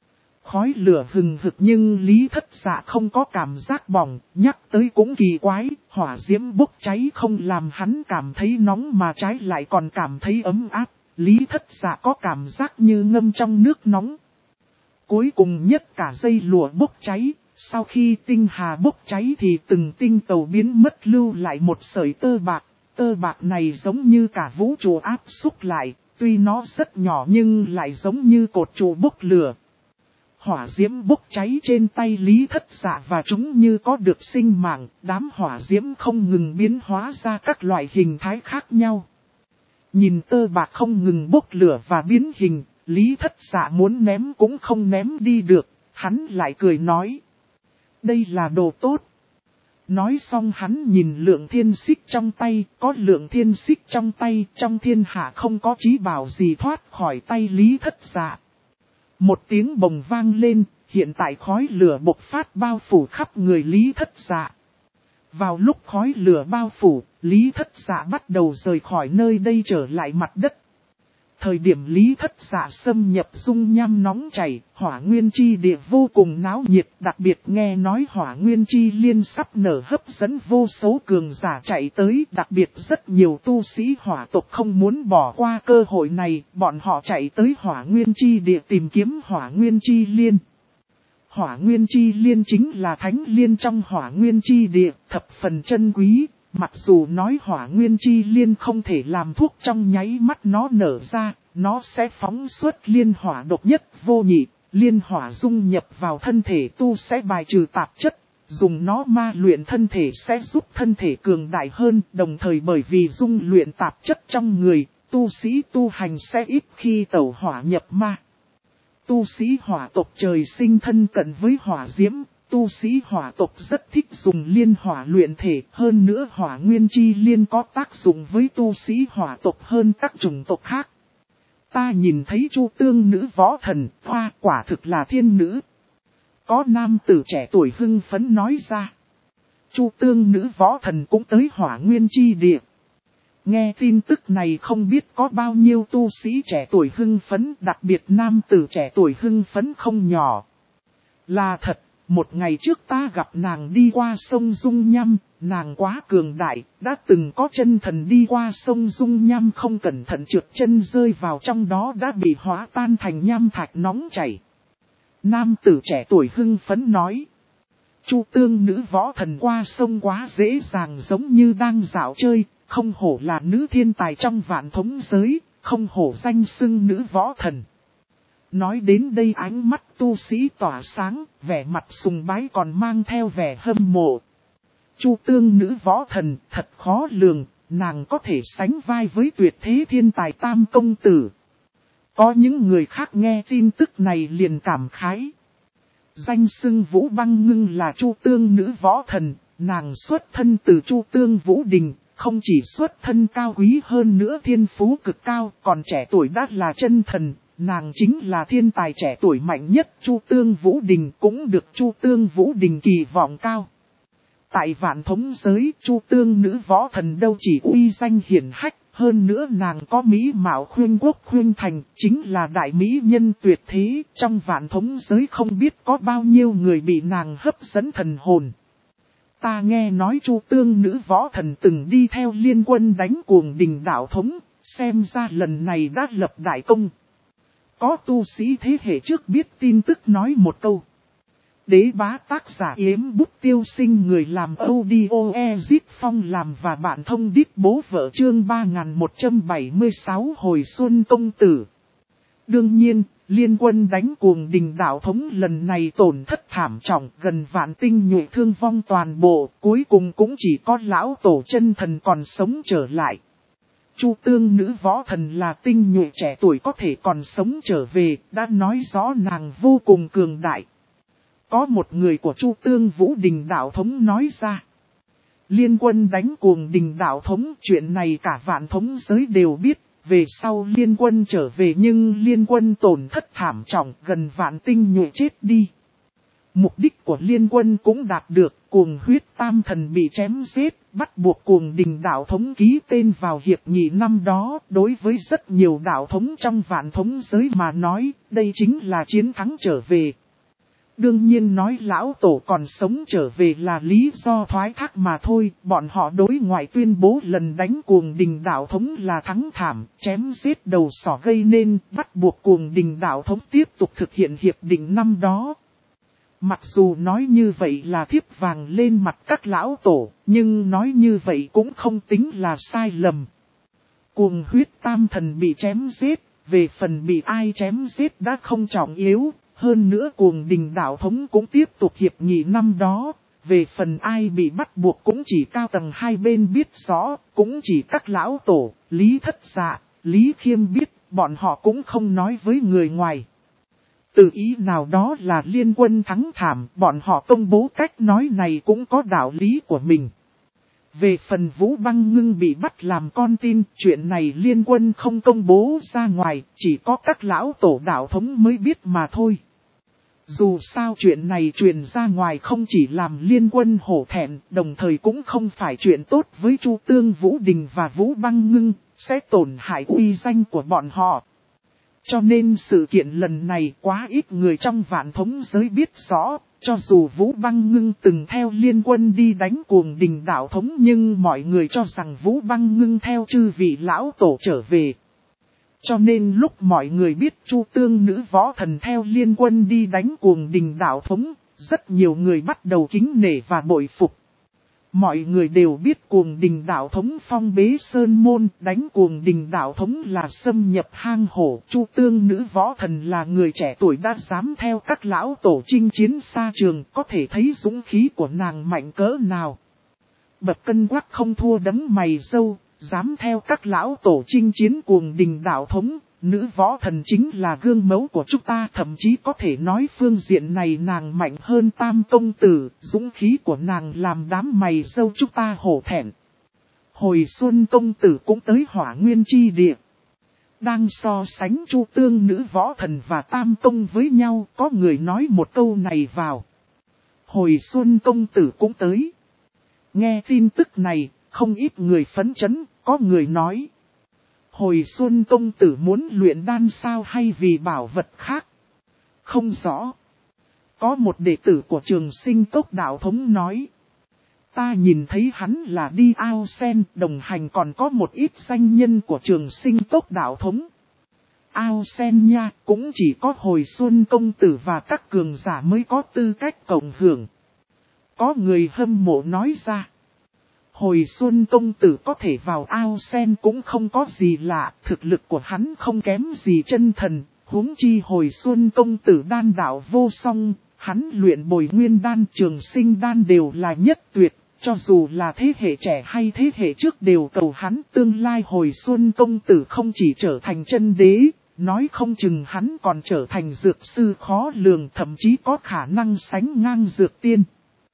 Khói lửa hừng hực nhưng Lý Thất Dạ không có cảm giác bỏng, nhắc tới cũng kỳ quái, hỏa diễm bốc cháy không làm hắn cảm thấy nóng mà trái lại còn cảm thấy ấm áp, Lý Thất Dạ có cảm giác như ngâm trong nước nóng. Cuối cùng nhất cả dây lụa bốc cháy, sau khi tinh hà bốc cháy thì từng tinh tàu biến mất lưu lại một sợi tơ bạc này giống như cả vũ trụ áp xúc lại, tuy nó rất nhỏ nhưng lại giống như cột trụ bốc lửa. Hỏa diễm bốc cháy trên tay Lý Thất Dạ và chúng như có được sinh mạng, đám hỏa diễm không ngừng biến hóa ra các loại hình thái khác nhau. Nhìn tơ bạc không ngừng bốc lửa và biến hình, Lý Thất Dạ muốn ném cũng không ném đi được, hắn lại cười nói. Đây là đồ tốt. Nói xong hắn nhìn lượng thiên xích trong tay, có lượng thiên xích trong tay, trong thiên hạ không có chí bảo gì thoát khỏi tay Lý Thất Dạ. Một tiếng bồng vang lên, hiện tại khói lửa bộc phát bao phủ khắp người Lý Thất Dạ. Vào lúc khói lửa bao phủ, Lý Thất Dạ bắt đầu rời khỏi nơi đây trở lại mặt đất. Thời điểm Lý Thất Dạ xâm nhập dung nham nóng chảy, hỏa nguyên chi địa vô cùng náo nhiệt, đặc biệt nghe nói hỏa nguyên chi liên sắp nở hấp dẫn vô số cường giả chạy tới, đặc biệt rất nhiều tu sĩ hỏa tộc không muốn bỏ qua cơ hội này, bọn họ chạy tới hỏa nguyên chi địa tìm kiếm hỏa nguyên chi liên. Hỏa nguyên chi liên chính là thánh liên trong hỏa nguyên chi địa, thập phần chân quý. Mặc dù nói hỏa nguyên chi liên không thể làm thuốc trong nháy mắt nó nở ra, nó sẽ phóng xuất liên hỏa độc nhất vô nhị, liên hỏa dung nhập vào thân thể tu sẽ bài trừ tạp chất, dùng nó ma luyện thân thể sẽ giúp thân thể cường đại hơn, đồng thời bởi vì dung luyện tạp chất trong người, tu sĩ tu hành sẽ ít khi tẩu hỏa nhập ma. Tu sĩ hỏa tộc trời sinh thân cận với hỏa diễm. Tu sĩ hỏa tộc rất thích dùng liên hỏa luyện thể, hơn nữa hỏa nguyên chi liên có tác dụng với tu sĩ hỏa tộc hơn các chủng tộc khác. Ta nhìn thấy Chu Tương nữ võ thần, hoa quả thực là thiên nữ. Có nam tử trẻ tuổi hưng phấn nói ra. Chu Tương nữ võ thần cũng tới hỏa nguyên chi địa. Nghe tin tức này không biết có bao nhiêu tu sĩ trẻ tuổi hưng phấn, đặc biệt nam tử trẻ tuổi hưng phấn không nhỏ. Là thật, một ngày trước ta gặp nàng đi qua sông Dung Nham, nàng quá cường đại, đã từng có chân thần đi qua sông Dung Nham không cẩn thận trượt chân rơi vào trong đó đã bị hóa tan thành nham thạch nóng chảy. Nam tử trẻ tuổi hưng phấn nói. Chu Tương nữ võ thần qua sông quá dễ dàng giống như đang dạo chơi, không hổ là nữ thiên tài trong vạn thống giới, không hổ danh xưng nữ võ thần. Nói đến đây ánh mắt tu sĩ tỏa sáng, vẻ mặt sùng bái còn mang theo vẻ hâm mộ. Chu Tương nữ võ thần thật khó lường, nàng có thể sánh vai với tuyệt thế thiên tài Tam công tử. Có những người khác nghe tin tức này liền cảm khái. Danh xưng Vũ Băng Ngưng là Chu Tương nữ võ thần, nàng xuất thân từ Chu Tương Vũ Đình, không chỉ xuất thân cao quý hơn nữa thiên phú cực cao, còn trẻ tuổi đã là chân thần, nàng chính là thiên tài trẻ tuổi mạnh nhất Chu Tương Vũ Đình, cũng được Chu Tương Vũ Đình kỳ vọng cao. Tại vạn thống giới, Chu Tương nữ võ thần đâu chỉ uy danh hiển hách, hơn nữa nàng có mỹ mạo khuyên quốc khuyên thành, chính là đại mỹ nhân tuyệt thế, trong vạn thống giới không biết có bao nhiêu người bị nàng hấp dẫn thần hồn. Ta nghe nói Chu Tương nữ võ thần từng đi theo liên quân đánh Cuồng Đình đạo thống, xem ra lần này đã lập đại công. Có tu sĩ thế hệ trước biết tin tức nói một câu. Đế bá tác giả Yếm Bút Tiêu Sinh người làm audio Ezit Phong làm và bạn thông đích bố vợ chương 3176 hồi xuân công tử. Đương nhiên, liên quân đánh Cuồng Đình đạo thống lần này tổn thất thảm trọng, gần vạn tinh nhuệ thương vong toàn bộ, cuối cùng cũng chỉ có lão tổ chân thần còn sống trở lại. Chu Tương nữ võ thần là tinh nhuệ trẻ tuổi có thể còn sống trở về, đã nói rõ nàng vô cùng cường đại. Có một người của Chu Tương Vũ Đình đạo thống nói ra. Liên quân đánh Cuồng Đình đạo thống, chuyện này cả vạn thống giới đều biết. Về sau liên quân trở về nhưng liên quân tổn thất thảm trọng, gần vạn tinh nhuệ chết đi. Mục đích của liên quân cũng đạt được, Cuồng Huyết Tam Thần bị chém giết, bắt buộc Cuồng Đình đạo thống ký tên vào hiệp nghị năm đó. Đối với rất nhiều đạo thống trong vạn thống giới mà nói, đây chính là chiến thắng trở về. Đương nhiên nói lão tổ còn sống trở về là lý do thoái thác mà thôi, bọn họ đối ngoại tuyên bố lần đánh Cuồng Đình đạo thống là thắng thảm, chém giết đầu sỏ gây nên, bắt buộc Cuồng Đình đạo thống tiếp tục thực hiện hiệp định năm đó. Mặc dù nói như vậy là thiếp vàng lên mặt các lão tổ, nhưng nói như vậy cũng không tính là sai lầm. Cuồng Huyết Tam Thần bị chém giết, về phần bị ai chém giết đã không trọng yếu. Hơn nữa Cuồng Đình đạo thống cũng tiếp tục hiệp nghị năm đó, về phần ai bị bắt buộc cũng chỉ cao tầng hai bên biết rõ, cũng chỉ các lão tổ, Lý Thất Dạ, Lý Khiêm biết, bọn họ cũng không nói với người ngoài. Từ ý nào đó là liên quân thắng thảm, bọn họ công bố cách nói này cũng có đạo lý của mình. Về phần Vũ Băng Ngưng bị bắt làm con tin, chuyện này liên quân không công bố ra ngoài, chỉ có các lão tổ đạo thống mới biết mà thôi. Dù sao chuyện này truyền ra ngoài không chỉ làm liên quân hổ thẹn, đồng thời cũng không phải chuyện tốt với Chu Tương Vũ Đình và Vũ Băng Ngưng, sẽ tổn hại uy danh của bọn họ. Cho nên sự kiện lần này quá ít người trong vạn thống giới biết rõ, cho dù Vũ Băng Ngưng từng theo liên quân đi đánh Cuồng Đình đạo thống nhưng mọi người cho rằng Vũ Băng Ngưng theo chư vị lão tổ trở về. Cho nên lúc mọi người biết Chu Tương nữ võ thần theo liên quân đi đánh Cuồng Đình đạo thống, rất nhiều người bắt đầu kính nể và bội phục. Mọi người đều biết Cuồng Đình đạo thống phong bế sơn môn, đánh Cuồng Đình đạo thống là xâm nhập hang hổ. Chu Tương nữ võ thần là người trẻ tuổi đã dám theo các lão tổ chinh chiến xa trường, có thể thấy dũng khí của nàng mạnh cỡ nào. Bậc cân quắc không thua đấm mày râu, dám theo các lão tổ chinh chiến Cuồng Đình đạo thống, nữ võ thần chính là gương mẫu của chúng ta, thậm chí có thể nói phương diện này nàng mạnh hơn Tam công tử, dũng khí của nàng làm đám mày râu chúng ta hổ thẹn. Hồi xuân công tử cũng tới Hỏa Nguyên chi địa. Đang so sánh Chu Tương nữ võ thần và Tam công với nhau, có người nói một câu này vào. Hồi xuân công tử cũng tới. Nghe tin tức này, không ít người phấn chấn, có người nói. Hồi xuân công tử muốn luyện đan sao hay vì bảo vật khác? Không rõ. Có một đệ tử của Trường Sinh Cốc đạo thống nói. Ta nhìn thấy hắn là đi ao sen, đồng hành còn có một ít danh nhân của Trường Sinh Cốc đạo thống. Ao sen nha, cũng chỉ có hồi xuân công tử và các cường giả mới có tư cách cộng hưởng. Có người hâm mộ nói ra. Hồi xuân công tử có thể vào ao sen cũng không có gì lạ, thực lực của hắn không kém gì chân thần, huống chi hồi xuân công tử đan đạo vô song, hắn luyện bồi nguyên đan trường sinh đan đều là nhất tuyệt, cho dù là thế hệ trẻ hay thế hệ trước đều cầu hắn. Tương lai hồi xuân công tử không chỉ trở thành chân đế, nói không chừng hắn còn trở thành dược sư khó lường, thậm chí có khả năng sánh ngang dược tiên.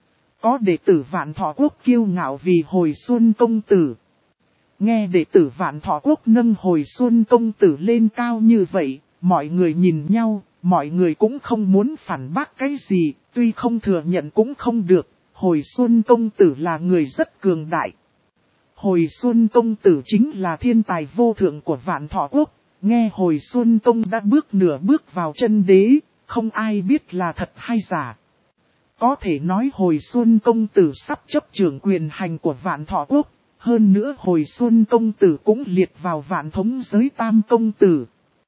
Có đệ tử Vạn Thọ Quốc kiêu ngạo vì hồi xuân công tử. Nghe đệ tử Vạn Thọ Quốc nâng hồi xuân công tử lên cao như vậy, mọi người nhìn nhau, mọi người cũng không muốn phản bác cái gì, tuy không thừa nhận cũng không được, hồi xuân công tử là người rất cường đại. Hồi xuân công tử chính là thiên tài vô thượng của Vạn Thọ Quốc, nghe hồi xuân công đã bước nửa bước vào chân đế, không ai biết là thật hay giả. Có thể nói hồi xuân công tử sắp chấp trưởng quyền hành của Vạn Thọ Quốc, hơn nữa hồi xuân công tử cũng liệt vào vạn thống giới Tam công tử.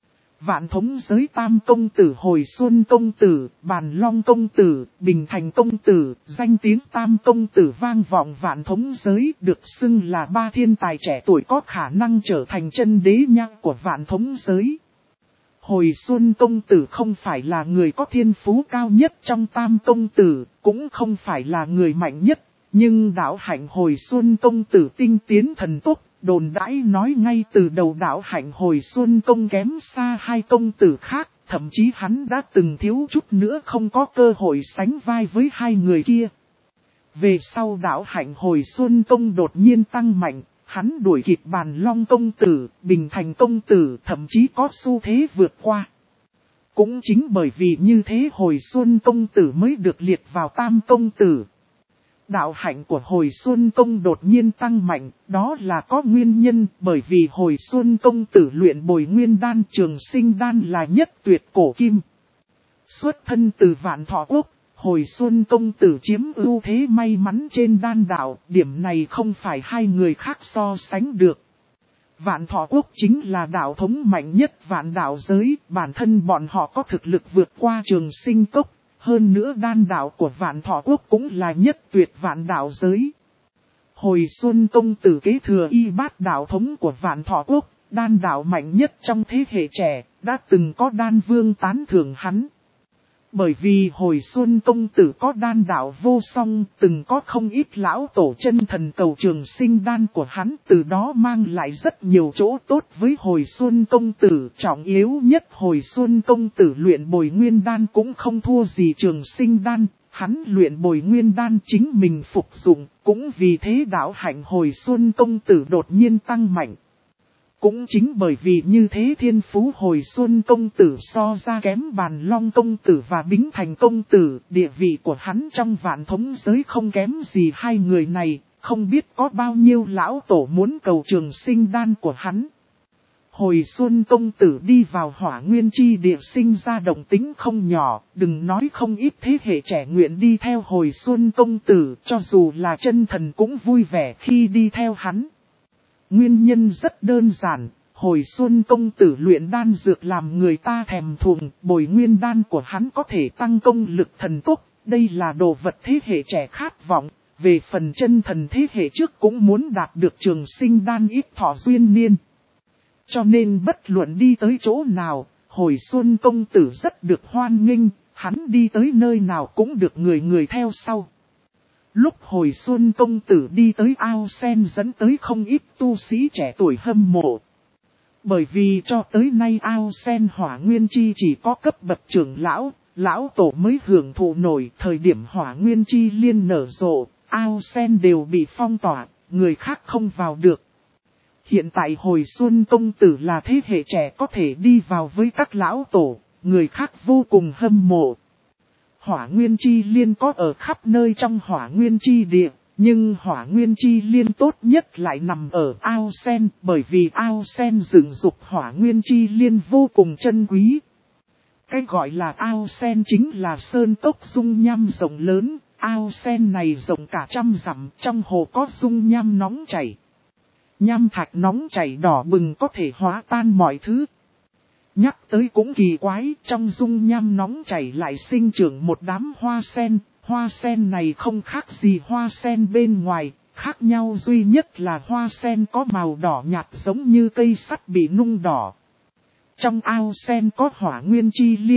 Vạn thống giới Tam công tử hồi xuân công tử, Bàn Long công tử, Bình Thành công tử, danh tiếng Tam công tử vang vọng vạn thống giới, được xưng là ba thiên tài trẻ tuổi có khả năng trở thành chân đế nhang của vạn thống giới. Hồi xuân công tử không phải là người có thiên phú cao nhất trong Tam công tử, cũng không phải là người mạnh nhất, nhưng đạo hạnh hồi xuân công tử tinh tiến thần tốc, đồn đãi nói ngay từ đầu đạo hạnh hồi xuân công kém xa hai công tử khác, thậm chí hắn đã từng thiếu chút nữa không có cơ hội sánh vai với hai người kia. Về sau đạo hạnh hồi xuân công đột nhiên tăng mạnh. Hắn đuổi kịp Bàn Long công tử, Bình Thành công tử, thậm chí có xu thế vượt qua. Cũng chính bởi vì như thế hồi xuân công tử mới được liệt vào Tam công tử. Đạo hạnh của hồi xuân công đột nhiên tăng mạnh, đó là có nguyên nhân, bởi vì hồi xuân công tử luyện bồi nguyên đan trường sinh đan là nhất tuyệt cổ kim. Xuất thân từ Vạn Thọ Quốc. Hồi xuân công tử chiếm ưu thế may mắn trên đan đạo, điểm này không phải hai người khác so sánh được. Vạn Thọ Quốc chính là đạo thống mạnh nhất vạn đạo giới, bản thân bọn họ có thực lực vượt qua Trường Sinh Cốc, hơn nữa đan đạo của Vạn Thọ Quốc cũng là nhất tuyệt vạn đạo giới. Hồi xuân công tử kế thừa y bát đạo thống của Vạn Thọ Quốc, đan đạo mạnh nhất trong thế hệ trẻ, đã từng có đan vương tán thưởng hắn. Bởi vì hồi xuân công tử có đan đạo vô song, từng có không ít lão tổ chân thần cầu trường sinh đan của hắn, từ đó mang lại rất nhiều chỗ tốt với hồi xuân công tử. Trọng yếu nhất hồi xuân công tử luyện bồi nguyên đan cũng không thua gì trường sinh đan, hắn luyện bồi nguyên đan chính mình phục dụng, cũng vì thế đạo hạnh hồi xuân công tử đột nhiên tăng mạnh. Cũng chính bởi vì như thế thiên phú hồi xuân công tử so ra kém Bàn Long công tử và Bính Thành công tử, địa vị của hắn trong vạn thống giới không kém gì hai người này, không biết có bao nhiêu lão tổ muốn cầu trường sinh đan của hắn. Hồi xuân công tử đi vào Hỏa Nguyên chi địa sinh ra động tính không nhỏ, đừng nói không ít thế hệ trẻ nguyện đi theo hồi xuân công tử, cho dù là chân thần cũng vui vẻ khi đi theo hắn. Nguyên nhân rất đơn giản, hồi xuân công tử luyện đan dược làm người ta thèm thuồng, bồi nguyên đan của hắn có thể tăng công lực thần tốc, đây là đồ vật thế hệ trẻ khát vọng, về phần chân thần thế hệ trước cũng muốn đạt được trường sinh đan ít thọ duyên niên. Cho nên bất luận đi tới chỗ nào, hồi xuân công tử rất được hoan nghênh, hắn đi tới nơi nào cũng được người người theo sau. Lúc hồi xuân công tử đi tới ao sen dẫn tới không ít tu sĩ trẻ tuổi hâm mộ. Bởi vì cho tới nay ao sen hỏa nguyên chi chỉ có cấp bậc trưởng lão tổ mới hưởng thụ nổi. Thời điểm hỏa nguyên chi liên nở rộ, ao sen đều bị phong tỏa, người khác không vào được. Hiện tại hồi xuân công tử là thế hệ trẻ có thể đi vào với các lão tổ, người khác vô cùng hâm mộ. Hỏa nguyên chi liên có ở khắp nơi trong hỏa nguyên chi địa, nhưng hỏa nguyên chi liên tốt nhất lại nằm ở ao sen, bởi vì ao sen dựng dục hỏa nguyên chi liên vô cùng chân quý. Cái gọi là ao sen chính là sơn cốc dung nham rộng lớn, ao sen này rộng cả 100 dặm, trong hồ có dung nham nóng chảy. Nham thạch nóng chảy đỏ bừng có thể hóa tan mọi thứ. Nhắc tới cũng kỳ quái, trong dung nham nóng chảy lại sinh trưởng một đám hoa sen này không khác gì hoa sen bên ngoài, khác nhau duy nhất là hoa sen có màu đỏ nhạt giống như cây sắt bị nung đỏ. Trong ao sen có hỏa nguyên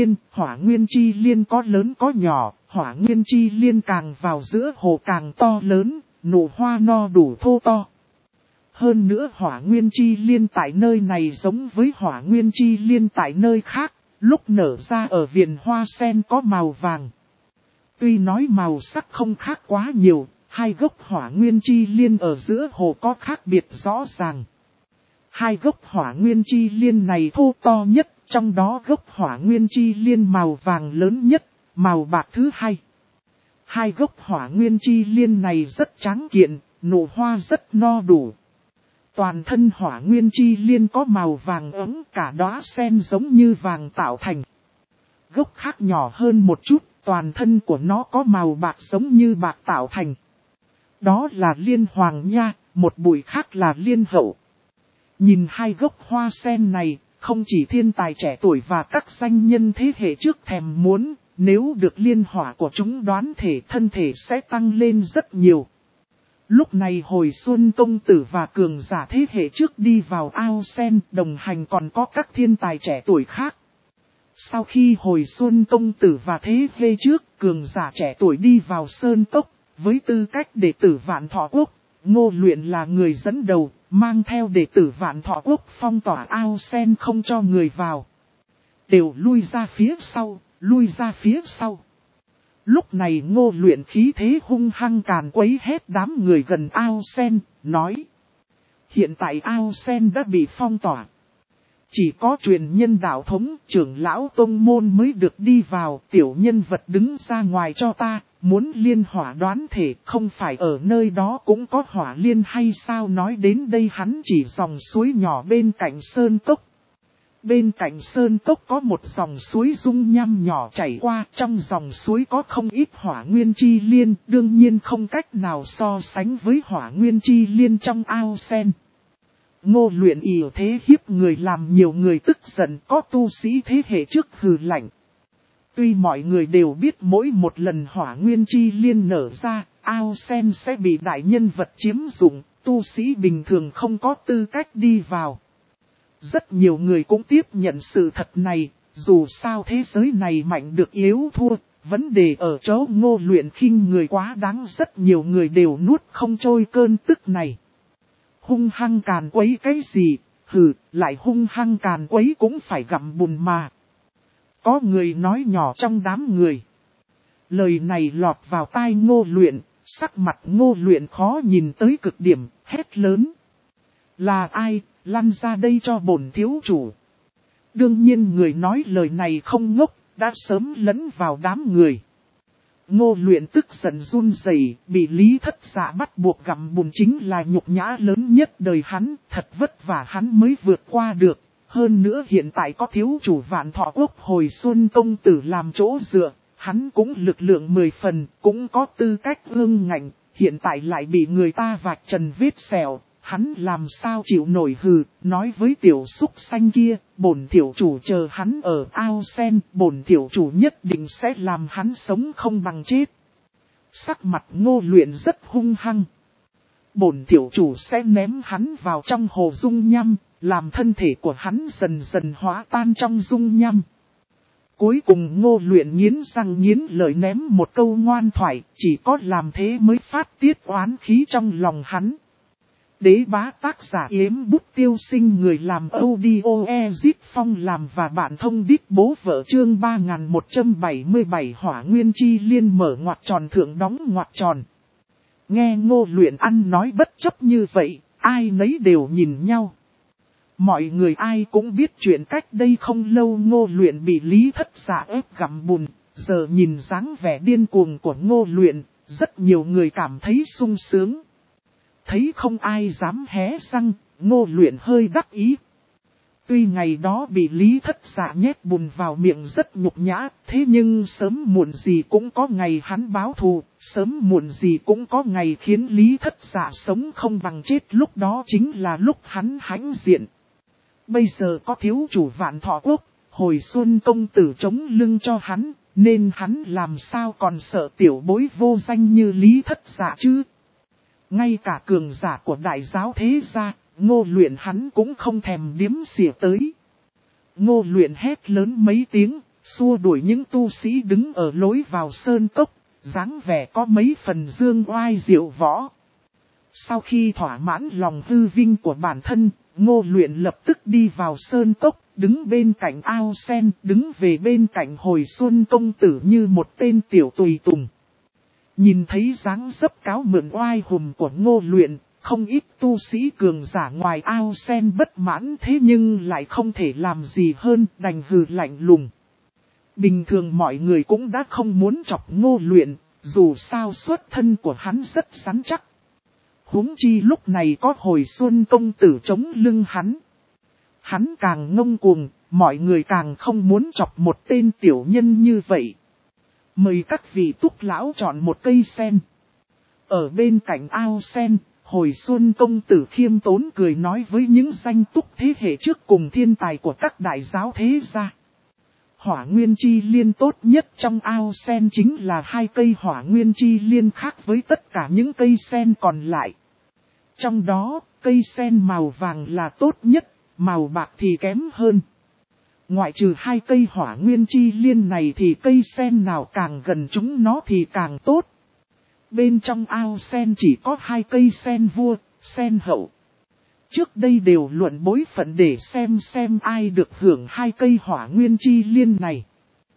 chi liên có lớn có nhỏ, hỏa nguyên chi liên càng vào giữa hồ càng to lớn, nụ hoa no đủ thô to. Hơn nữa hỏa nguyên chi liên tại nơi này giống với hỏa nguyên chi liên tại nơi khác, lúc nở ra ở viện hoa sen có màu vàng. Tuy nói màu sắc không khác quá nhiều, hai gốc hỏa nguyên chi liên ở giữa hồ có khác biệt rõ ràng. Hai gốc hỏa nguyên chi liên này thô to nhất, trong đó gốc hỏa nguyên chi liên màu vàng lớn nhất, màu bạc thứ hai. Hai gốc hỏa nguyên chi liên này rất tráng kiện, nụ hoa rất no đủ. Toàn thân hỏa nguyên chi liên có màu vàng ấm, cả đóa sen giống như vàng tạo thành. Gốc khác nhỏ hơn một chút, toàn thân của nó có màu bạc giống như bạc tạo thành. Đó là liên hoàng nha, một bụi khác là liên hậu. Nhìn hai gốc hoa sen này, không chỉ thiên tài trẻ tuổi và các danh nhân thế hệ trước thèm muốn, nếu được liên hỏa của chúng đoán thể thân thể sẽ tăng lên rất nhiều. Lúc này hồi xuân công tử và cường giả thế hệ trước đi vào ao sen, đồng hành còn có các thiên tài trẻ tuổi khác. Sau khi hồi xuân công tử và thế hệ trước, cường giả trẻ tuổi đi vào sơn cốc, với tư cách đệ tử Vạn Thọ Quốc, Ngô Luyện là người dẫn đầu, mang theo đệ tử Vạn Thọ Quốc phong tỏa ao sen không cho người vào. Đều lui ra phía sau. Lúc này Ngô Luyện khí thế hung hăng càn quấy hết đám người gần ao sen, nói. Hiện tại ao sen đã bị phong tỏa. Chỉ có truyền nhân đạo thống, trưởng lão tông môn mới được đi vào, tiểu nhân vật đứng ra ngoài cho ta, muốn liên hỏa đoán thể không phải ở nơi đó cũng có hỏa liên hay sao. Nói đến đây hắn chỉ dòng suối nhỏ bên cạnh sơn cốc. Bên cạnh sơn cốc có một dòng suối dung nham nhỏ chảy qua, trong dòng suối có không ít hỏa nguyên chi liên, đương nhiên không cách nào so sánh với hỏa nguyên chi liên trong ao sen. Ngô Luyện ỷ thế hiếp người làm nhiều người tức giận, có tu sĩ thế hệ trước hừ lạnh. Tuy mọi người đều biết mỗi một lần hỏa nguyên chi liên nở ra, ao sen sẽ bị đại nhân vật chiếm dụng, tu sĩ bình thường không có tư cách đi vào. Rất nhiều người cũng tiếp nhận sự thật này, dù sao thế giới này mạnh được yếu thua, vấn đề ở chỗ Ngô Luyện khinh người quá đáng, rất nhiều người đều nuốt không trôi cơn tức này. Hung hăng càn quấy cái gì, lại hung hăng càn quấy cũng phải gặm bùn mà. Có người nói nhỏ trong đám người. Lời này lọt vào tai Ngô Luyện, sắc mặt Ngô Luyện khó nhìn tới cực điểm, hét lớn. Là ai, lăn ra đây cho bổn thiếu chủ. Đương nhiên người nói lời này không ngốc, đã sớm lẫn vào đám người. Ngô Luyện tức giận run rẩy, bị Lý Thất Dạ bắt buộc gặm bùn chính là nhục nhã lớn nhất đời hắn, thật vất vả hắn mới vượt qua được. Hơn nữa hiện tại có thiếu chủ Vạn Thọ Quốc hồi xuân công tử làm chỗ dựa, hắn cũng lực lượng 10 phần, cũng có tư cách ương ngạnh, hiện tại lại bị người ta vạch trần vết sẹo. Hắn làm sao chịu nổi nói với tiểu súc xanh kia, bổn tiểu chủ chờ hắn ở ao sen, bổn tiểu chủ nhất định sẽ làm hắn sống không bằng chết. Sắc mặt Ngô Luyện rất hung hăng. Bổn tiểu chủ sẽ ném hắn vào trong hồ dung nham, làm thân thể của hắn dần dần hóa tan trong dung nham. Cuối cùng Ngô Luyện nghiến răng nghiến lợi ném một câu ngoan thoại, chỉ có làm thế mới phát tiết oán khí trong lòng hắn. Đế bá tác giả Yếm Bút Tiêu Sinh, người làm audio Ezip Phong làm và bạn thông đít bố vợ. Chương 3177 Hỏa Nguyên Chi Liên mở ngoặc tròn thượng đóng ngoặc tròn. Nghe Ngô Luyện ăn nói bất chấp như vậy, ai nấy đều nhìn nhau. Mọi người ai cũng biết chuyện cách đây không lâu Ngô Luyện bị Lý Thất Dạ ép gặm bùn. Giờ nhìn dáng vẻ điên cuồng của Ngô Luyện, rất nhiều người cảm thấy sung sướng. Thấy không ai dám hé răng, Ngô Luyện hơi đắc ý. Tuy ngày đó bị Lý Thất Dạ nhét bùn vào miệng rất nhục nhã, thế nhưng sớm muộn gì cũng có ngày hắn báo thù, sớm muộn gì cũng có ngày khiến Lý Thất Dạ sống không bằng chết, lúc đó chính là lúc hắn hãnh diện. Bây giờ có thiếu chủ Vạn Thọ Quốc, Hồi Xuân công tử chống lưng cho hắn, nên hắn làm sao còn sợ tiểu bối vô danh như Lý Thất Dạ chứ. Ngay cả cường giả của đại giáo thế gia, Ngô Luyện hắn cũng không thèm điếm xỉa tới. Ngô Luyện hét lớn mấy tiếng, xua đuổi những tu sĩ đứng ở lối vào sơn cốc, dáng vẻ có mấy phần dương oai diệu võ. Sau khi thỏa mãn lòng hư vinh của bản thân, Ngô Luyện lập tức đi vào sơn cốc, đứng bên cạnh ao sen, đứng về bên cạnh Hồi Xuân công tử như một tên tiểu tùy tùng. Nhìn thấy dáng dấp cáo mượn oai hùng của Ngô Luyện, không ít tu sĩ cường giả ngoài ao sen bất mãn, thế nhưng lại không thể làm gì hơn, đành hừ lạnh lùng. Bình thường mọi người cũng đã không muốn chọc Ngô Luyện, dù sao xuất thân của hắn rất rắn chắc. Huống chi lúc này có Hồi Xuân công tử chống lưng hắn. Hắn càng ngông cuồng, mọi người càng không muốn chọc một tên tiểu nhân như vậy. Mời các vị túc lão chọn một cây sen. Ở bên cạnh ao sen, Hồi Xuân công tử khiêm tốn cười nói với những danh túc thế hệ trước cùng thiên tài của các đại giáo thế gia. Hỏa Nguyên Chi Liên tốt nhất trong ao sen chính là 2 cây Hỏa Nguyên Chi Liên khác với tất cả những cây sen còn lại. Trong đó, cây sen màu vàng là tốt nhất, màu bạc thì kém hơn. Ngoại trừ 2 cây Hỏa Nguyên Chi Liên này thì cây sen nào càng gần chúng nó thì càng tốt. Bên trong ao sen chỉ có 2 cây sen vua, sen hậu. Trước đây đều luận bối phận để xem ai được hưởng 2 cây Hỏa Nguyên Chi Liên này.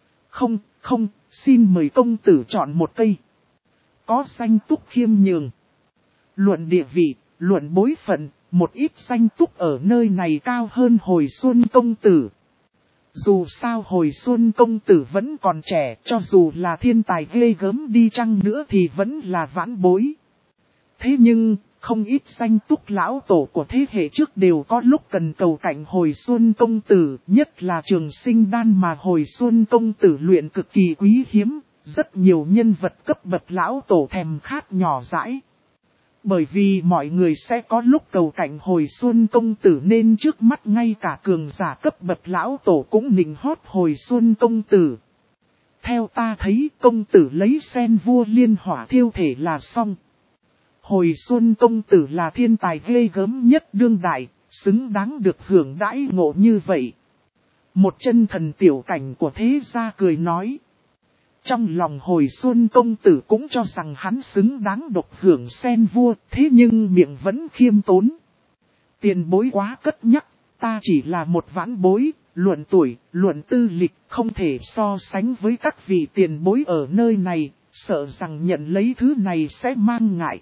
Không, xin mời công tử chọn một cây. Có danh túc khiêm nhường. Luận địa vị, luận bối phận, một ít danh túc ở nơi này cao hơn Hồi Xuân công tử. Dù sao Hồi Xuân công tử vẫn còn trẻ, cho dù là thiên tài ghê gớm đi chăng nữa thì vẫn là vãn bối. Thế nhưng, không ít danh túc lão tổ của thế hệ trước đều có lúc cần cầu cạnh Hồi Xuân công tử, nhất là Trường Sinh đan mà Hồi Xuân công tử luyện cực kỳ quý hiếm, rất nhiều nhân vật cấp bậc lão tổ thèm khát nhỏ dãi. Bởi vì mọi người sẽ có lúc cầu cạnh Hồi Xuân công tử nên trước mắt ngay cả cường giả cấp bậc lão tổ cũng nịnh hót Hồi Xuân công tử. Theo ta thấy công tử lấy sen vua liên hỏa thiêu thể là xong. Hồi Xuân công tử là thiên tài ghê gớm nhất đương đại, xứng đáng được hưởng đãi ngộ như vậy. Một chân thần tiểu cảnh của thế gia cười nói. Trong lòng Hồi Xuân công tử cũng cho rằng hắn xứng đáng độc hưởng sen vua, thế nhưng miệng vẫn khiêm tốn. Tiền bối quá cất nhắc, ta chỉ là một vãn bối, luận tuổi, luận tư lịch, không thể so sánh với các vị tiền bối ở nơi này, sợ rằng nhận lấy thứ này sẽ mang ngại.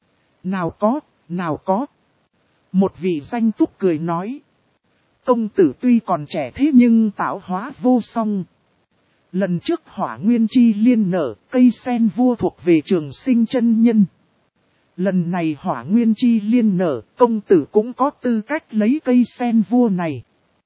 Nào có. Một vị danh túc cười nói. Công tử tuy còn trẻ thế nhưng tạo hóa vô song. Lần trước Hỏa Nguyên Chi Liên nở, cây sen vua thuộc về Trường Sinh chân nhân. Lần này Hỏa Nguyên Chi Liên nở, công tử cũng có tư cách lấy cây sen vua này.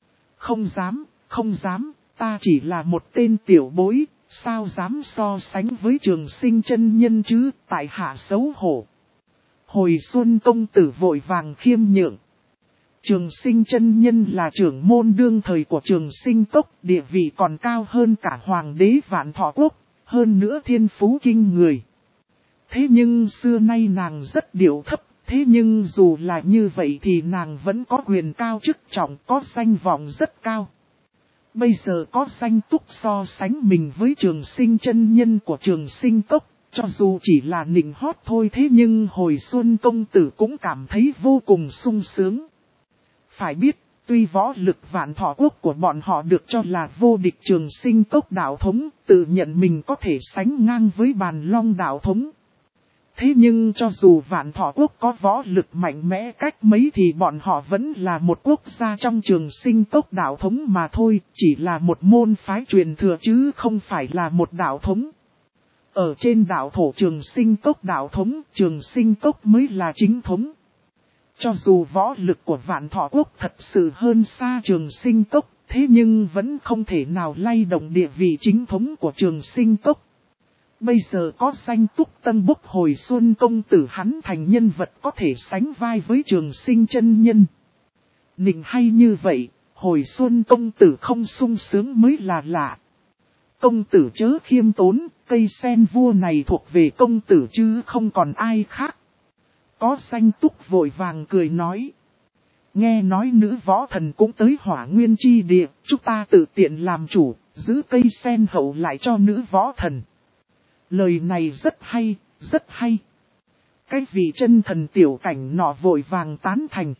Không dám, ta chỉ là một tên tiểu bối, sao dám so sánh với Trường Sinh chân nhân chứ, tại hạ xấu hổ. Hồi Xuân công tử vội vàng khiêm nhượng. Trường Sinh chân nhân là trưởng môn đương thời của Trường Sinh cốc, địa vị còn cao hơn cả Hoàng đế Vạn Thọ Quốc, hơn nữa thiên phú kinh người. Thế nhưng xưa nay nàng rất điệu thấp, thế nhưng dù là như vậy thì nàng vẫn có quyền cao chức trọng, có danh vọng rất cao. Bây giờ có danh túc so sánh mình với Trường Sinh chân nhân của Trường Sinh cốc, Cho dù chỉ là nịnh hót thôi thế nhưng hồi xuân công tử cũng cảm thấy vô cùng sung sướng. Phải biết, tuy võ lực Vạn Thọ Quốc của bọn họ được cho là vô địch Trường Sinh Cốc đạo thống, tự nhận mình có thể sánh ngang với Bàn Long đạo thống. Thế nhưng cho dù Vạn Thọ Quốc có võ lực mạnh mẽ cách mấy thì bọn họ vẫn là một quốc gia trong Trường Sinh Cốc đạo thống mà thôi, chỉ là một môn phái truyền thừa chứ không phải là một đạo thống. Ở trên đạo thổ Trường Sinh Cốc đạo thống, Trường Sinh Cốc mới là chính thống. Cho dù võ lực của Vạn Thọ Quốc thật sự hơn xa Trường Sinh Cốc, thế nhưng vẫn không thể nào lay động địa vị chính thống của Trường Sinh Cốc. Bây giờ có danh túc tân bốc hồi xuân công tử hắn thành nhân vật có thể sánh vai với Trường Sinh chân nhân. Nịnh hay như vậy, hồi xuân công tử không sung sướng mới là lạ. Công tử chớ khiêm tốn, cây sen vua này thuộc về công tử chứ không còn ai khác. Có danh túc vội vàng cười nói. Nghe nói nữ võ thần cũng tới Hỏa Nguyên chi địa, chúng ta tự tiện làm chủ, giữ cây sen hậu lại cho nữ võ thần. Lời này rất hay, rất hay. Cái vị chân thần tiểu cảnh nọ vội vàng tán thành.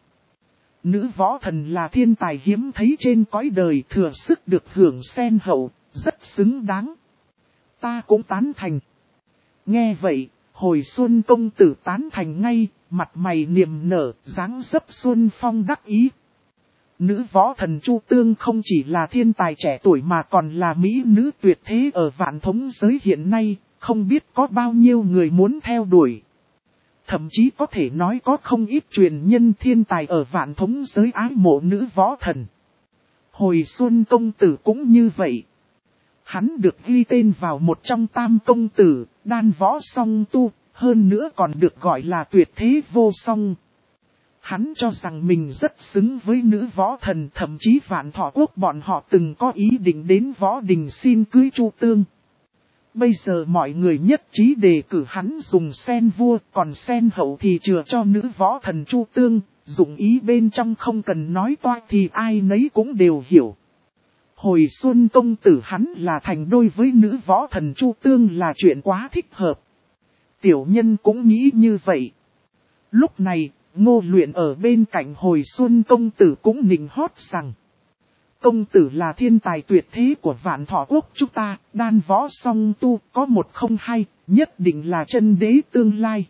Nữ võ thần là thiên tài hiếm thấy trên cõi đời, thừa sức được hưởng sen hậu, rất xứng đáng. Ta cũng tán thành. Nghe vậy, hồi xuân công tử tán thành ngay, mặt mày niềm nở, dáng dấp xuân phong đắc ý. Nữ võ thần Chu Tương không chỉ là thiên tài trẻ tuổi mà còn là mỹ nữ tuyệt thế ở vạn thống giới hiện nay, không biết có bao nhiêu người muốn theo đuổi. Thậm chí có thể nói có không ít truyền nhân thiên tài ở vạn thống giới ái mộ nữ võ thần. Hồi xuân công tử cũng như vậy. Hắn được ghi tên vào một trong tam công tử, đan võ song tu, hơn nữa còn được gọi là tuyệt thế vô song. Hắn cho rằng mình rất xứng với nữ võ thần, thậm chí Vạn Thọ Quốc bọn họ từng có ý định đến võ đình xin cưới Chu Tương. Bây giờ mọi người nhất trí đề cử hắn dùng sen vua, còn sen hậu thì chừa cho nữ võ thần Chu Tương, dụng ý bên trong không cần nói toa thì ai nấy cũng đều hiểu. Hồi xuân công tử hắn là thành đôi với nữ võ thần Chu Tương là chuyện quá thích hợp. Tiểu nhân cũng nghĩ như vậy. Lúc này, Ngô Luyện ở bên cạnh hồi xuân công tử cũng nịnh hót rằng. Công tử là thiên tài tuyệt thế của Vạn Thọ Quốc chúng ta, đan võ song tu, có một không hai, nhất định là chân đế tương lai.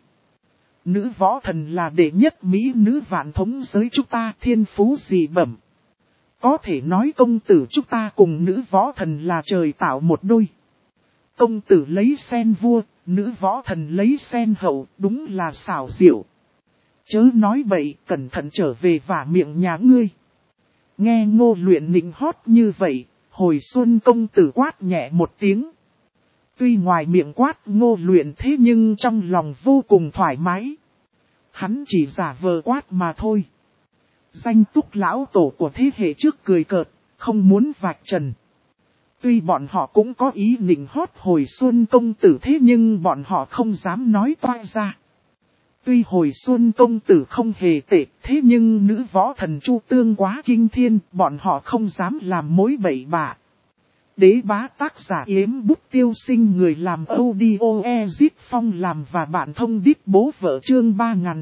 Nữ võ thần là đệ nhất mỹ nữ vạn thống giới chúng ta, thiên phú dị bẩm. Có thể nói công tử chúng ta cùng nữ võ thần là trời tạo một đôi. Công tử lấy sen vua, nữ võ thần lấy sen hậu, đúng là xảo diệu. Chớ nói bậy, cẩn thận trở về vả miệng nhà ngươi. Nghe Ngô Luyện nịnh hót như vậy, hồi xuân công tử quát nhẹ một tiếng. Tuy ngoài miệng quát Ngô Luyện thế nhưng trong lòng vô cùng thoải mái. Hắn chỉ giả vờ quát mà thôi. Danh túc lão tổ của thế hệ trước cười cợt, không muốn vạch trần. Tuy bọn họ cũng có ý nịnh hót hồi xuân công tử thế nhưng bọn họ không dám nói toa ra. Tuy hồi xuân công tử không hề tệ, thế nhưng nữ võ thần Chu Tương quá kinh thiên, bọn họ không dám làm mối bậy bạ. Đế bá tác giả Yếm Bút Tiêu Sinh, người làm audio Ezit Phong làm và bạn thông đít bố vợ chương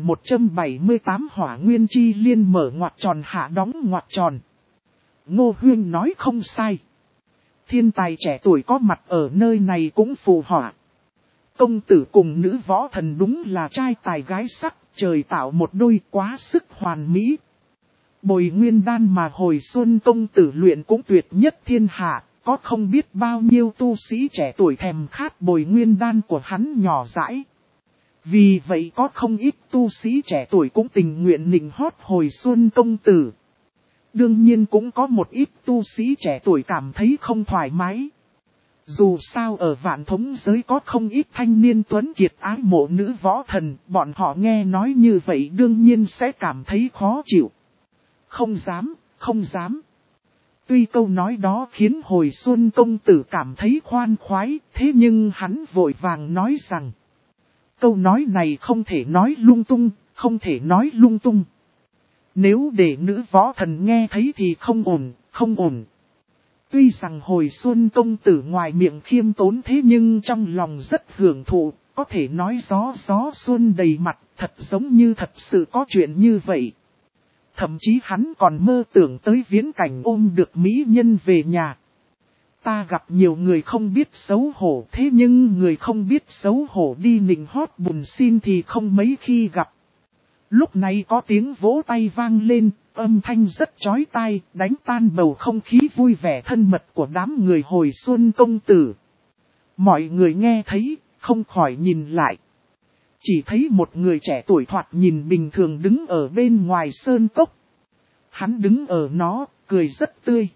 3178 Hỏa Nguyên Chi Liên mở ngoặc tròn hạ đóng ngoặc tròn. Ngô Huyên nói không sai. Thiên tài trẻ tuổi có mặt ở nơi này cũng phù họa. Công tử cùng nữ võ thần đúng là trai tài gái sắc, trời tạo một đôi quá sức hoàn mỹ. Bồi nguyên đan mà hồi xuân công tử luyện cũng tuyệt nhất thiên hạ, có không biết bao nhiêu tu sĩ trẻ tuổi thèm khát bồi nguyên đan của hắn nhỏ dãi. Vì vậy có không ít tu sĩ trẻ tuổi cũng tình nguyện nịnh hót hồi xuân công tử. Đương nhiên cũng có một ít tu sĩ trẻ tuổi cảm thấy không thoải mái. Dù sao ở vạn thống giới có không ít thanh niên tuấn kiệt ái mộ nữ võ thần, bọn họ nghe nói như vậy đương nhiên sẽ cảm thấy khó chịu. Không dám, không dám. Tuy câu nói đó khiến hồi xuân công tử cảm thấy khoan khoái, thế nhưng hắn vội vàng nói rằng. Câu nói này không thể nói lung tung, không thể nói lung tung. Nếu để nữ võ thần nghe thấy thì không ổn, không ổn. Tuy rằng hồi xuân công tử ngoài miệng khiêm tốn thế nhưng trong lòng rất hưởng thụ, có thể nói gió xuân đầy mặt, thật giống như thật sự có chuyện như vậy. Thậm chí hắn còn mơ tưởng tới viễn cảnh ôm được mỹ nhân về nhà. Ta gặp nhiều người không biết xấu hổ, thế nhưng người không biết xấu hổ đi nịnh hót bùn xin thì không mấy khi gặp. Lúc này có tiếng vỗ tay vang lên, âm thanh rất chói tai, đánh tan bầu không khí vui vẻ thân mật của đám người hồi xuân công tử. Mọi người nghe thấy, không khỏi nhìn lại. Chỉ thấy một người trẻ tuổi thoạt nhìn bình thường đứng ở bên ngoài sơn cốc. Hắn đứng ở nó, cười rất tươi.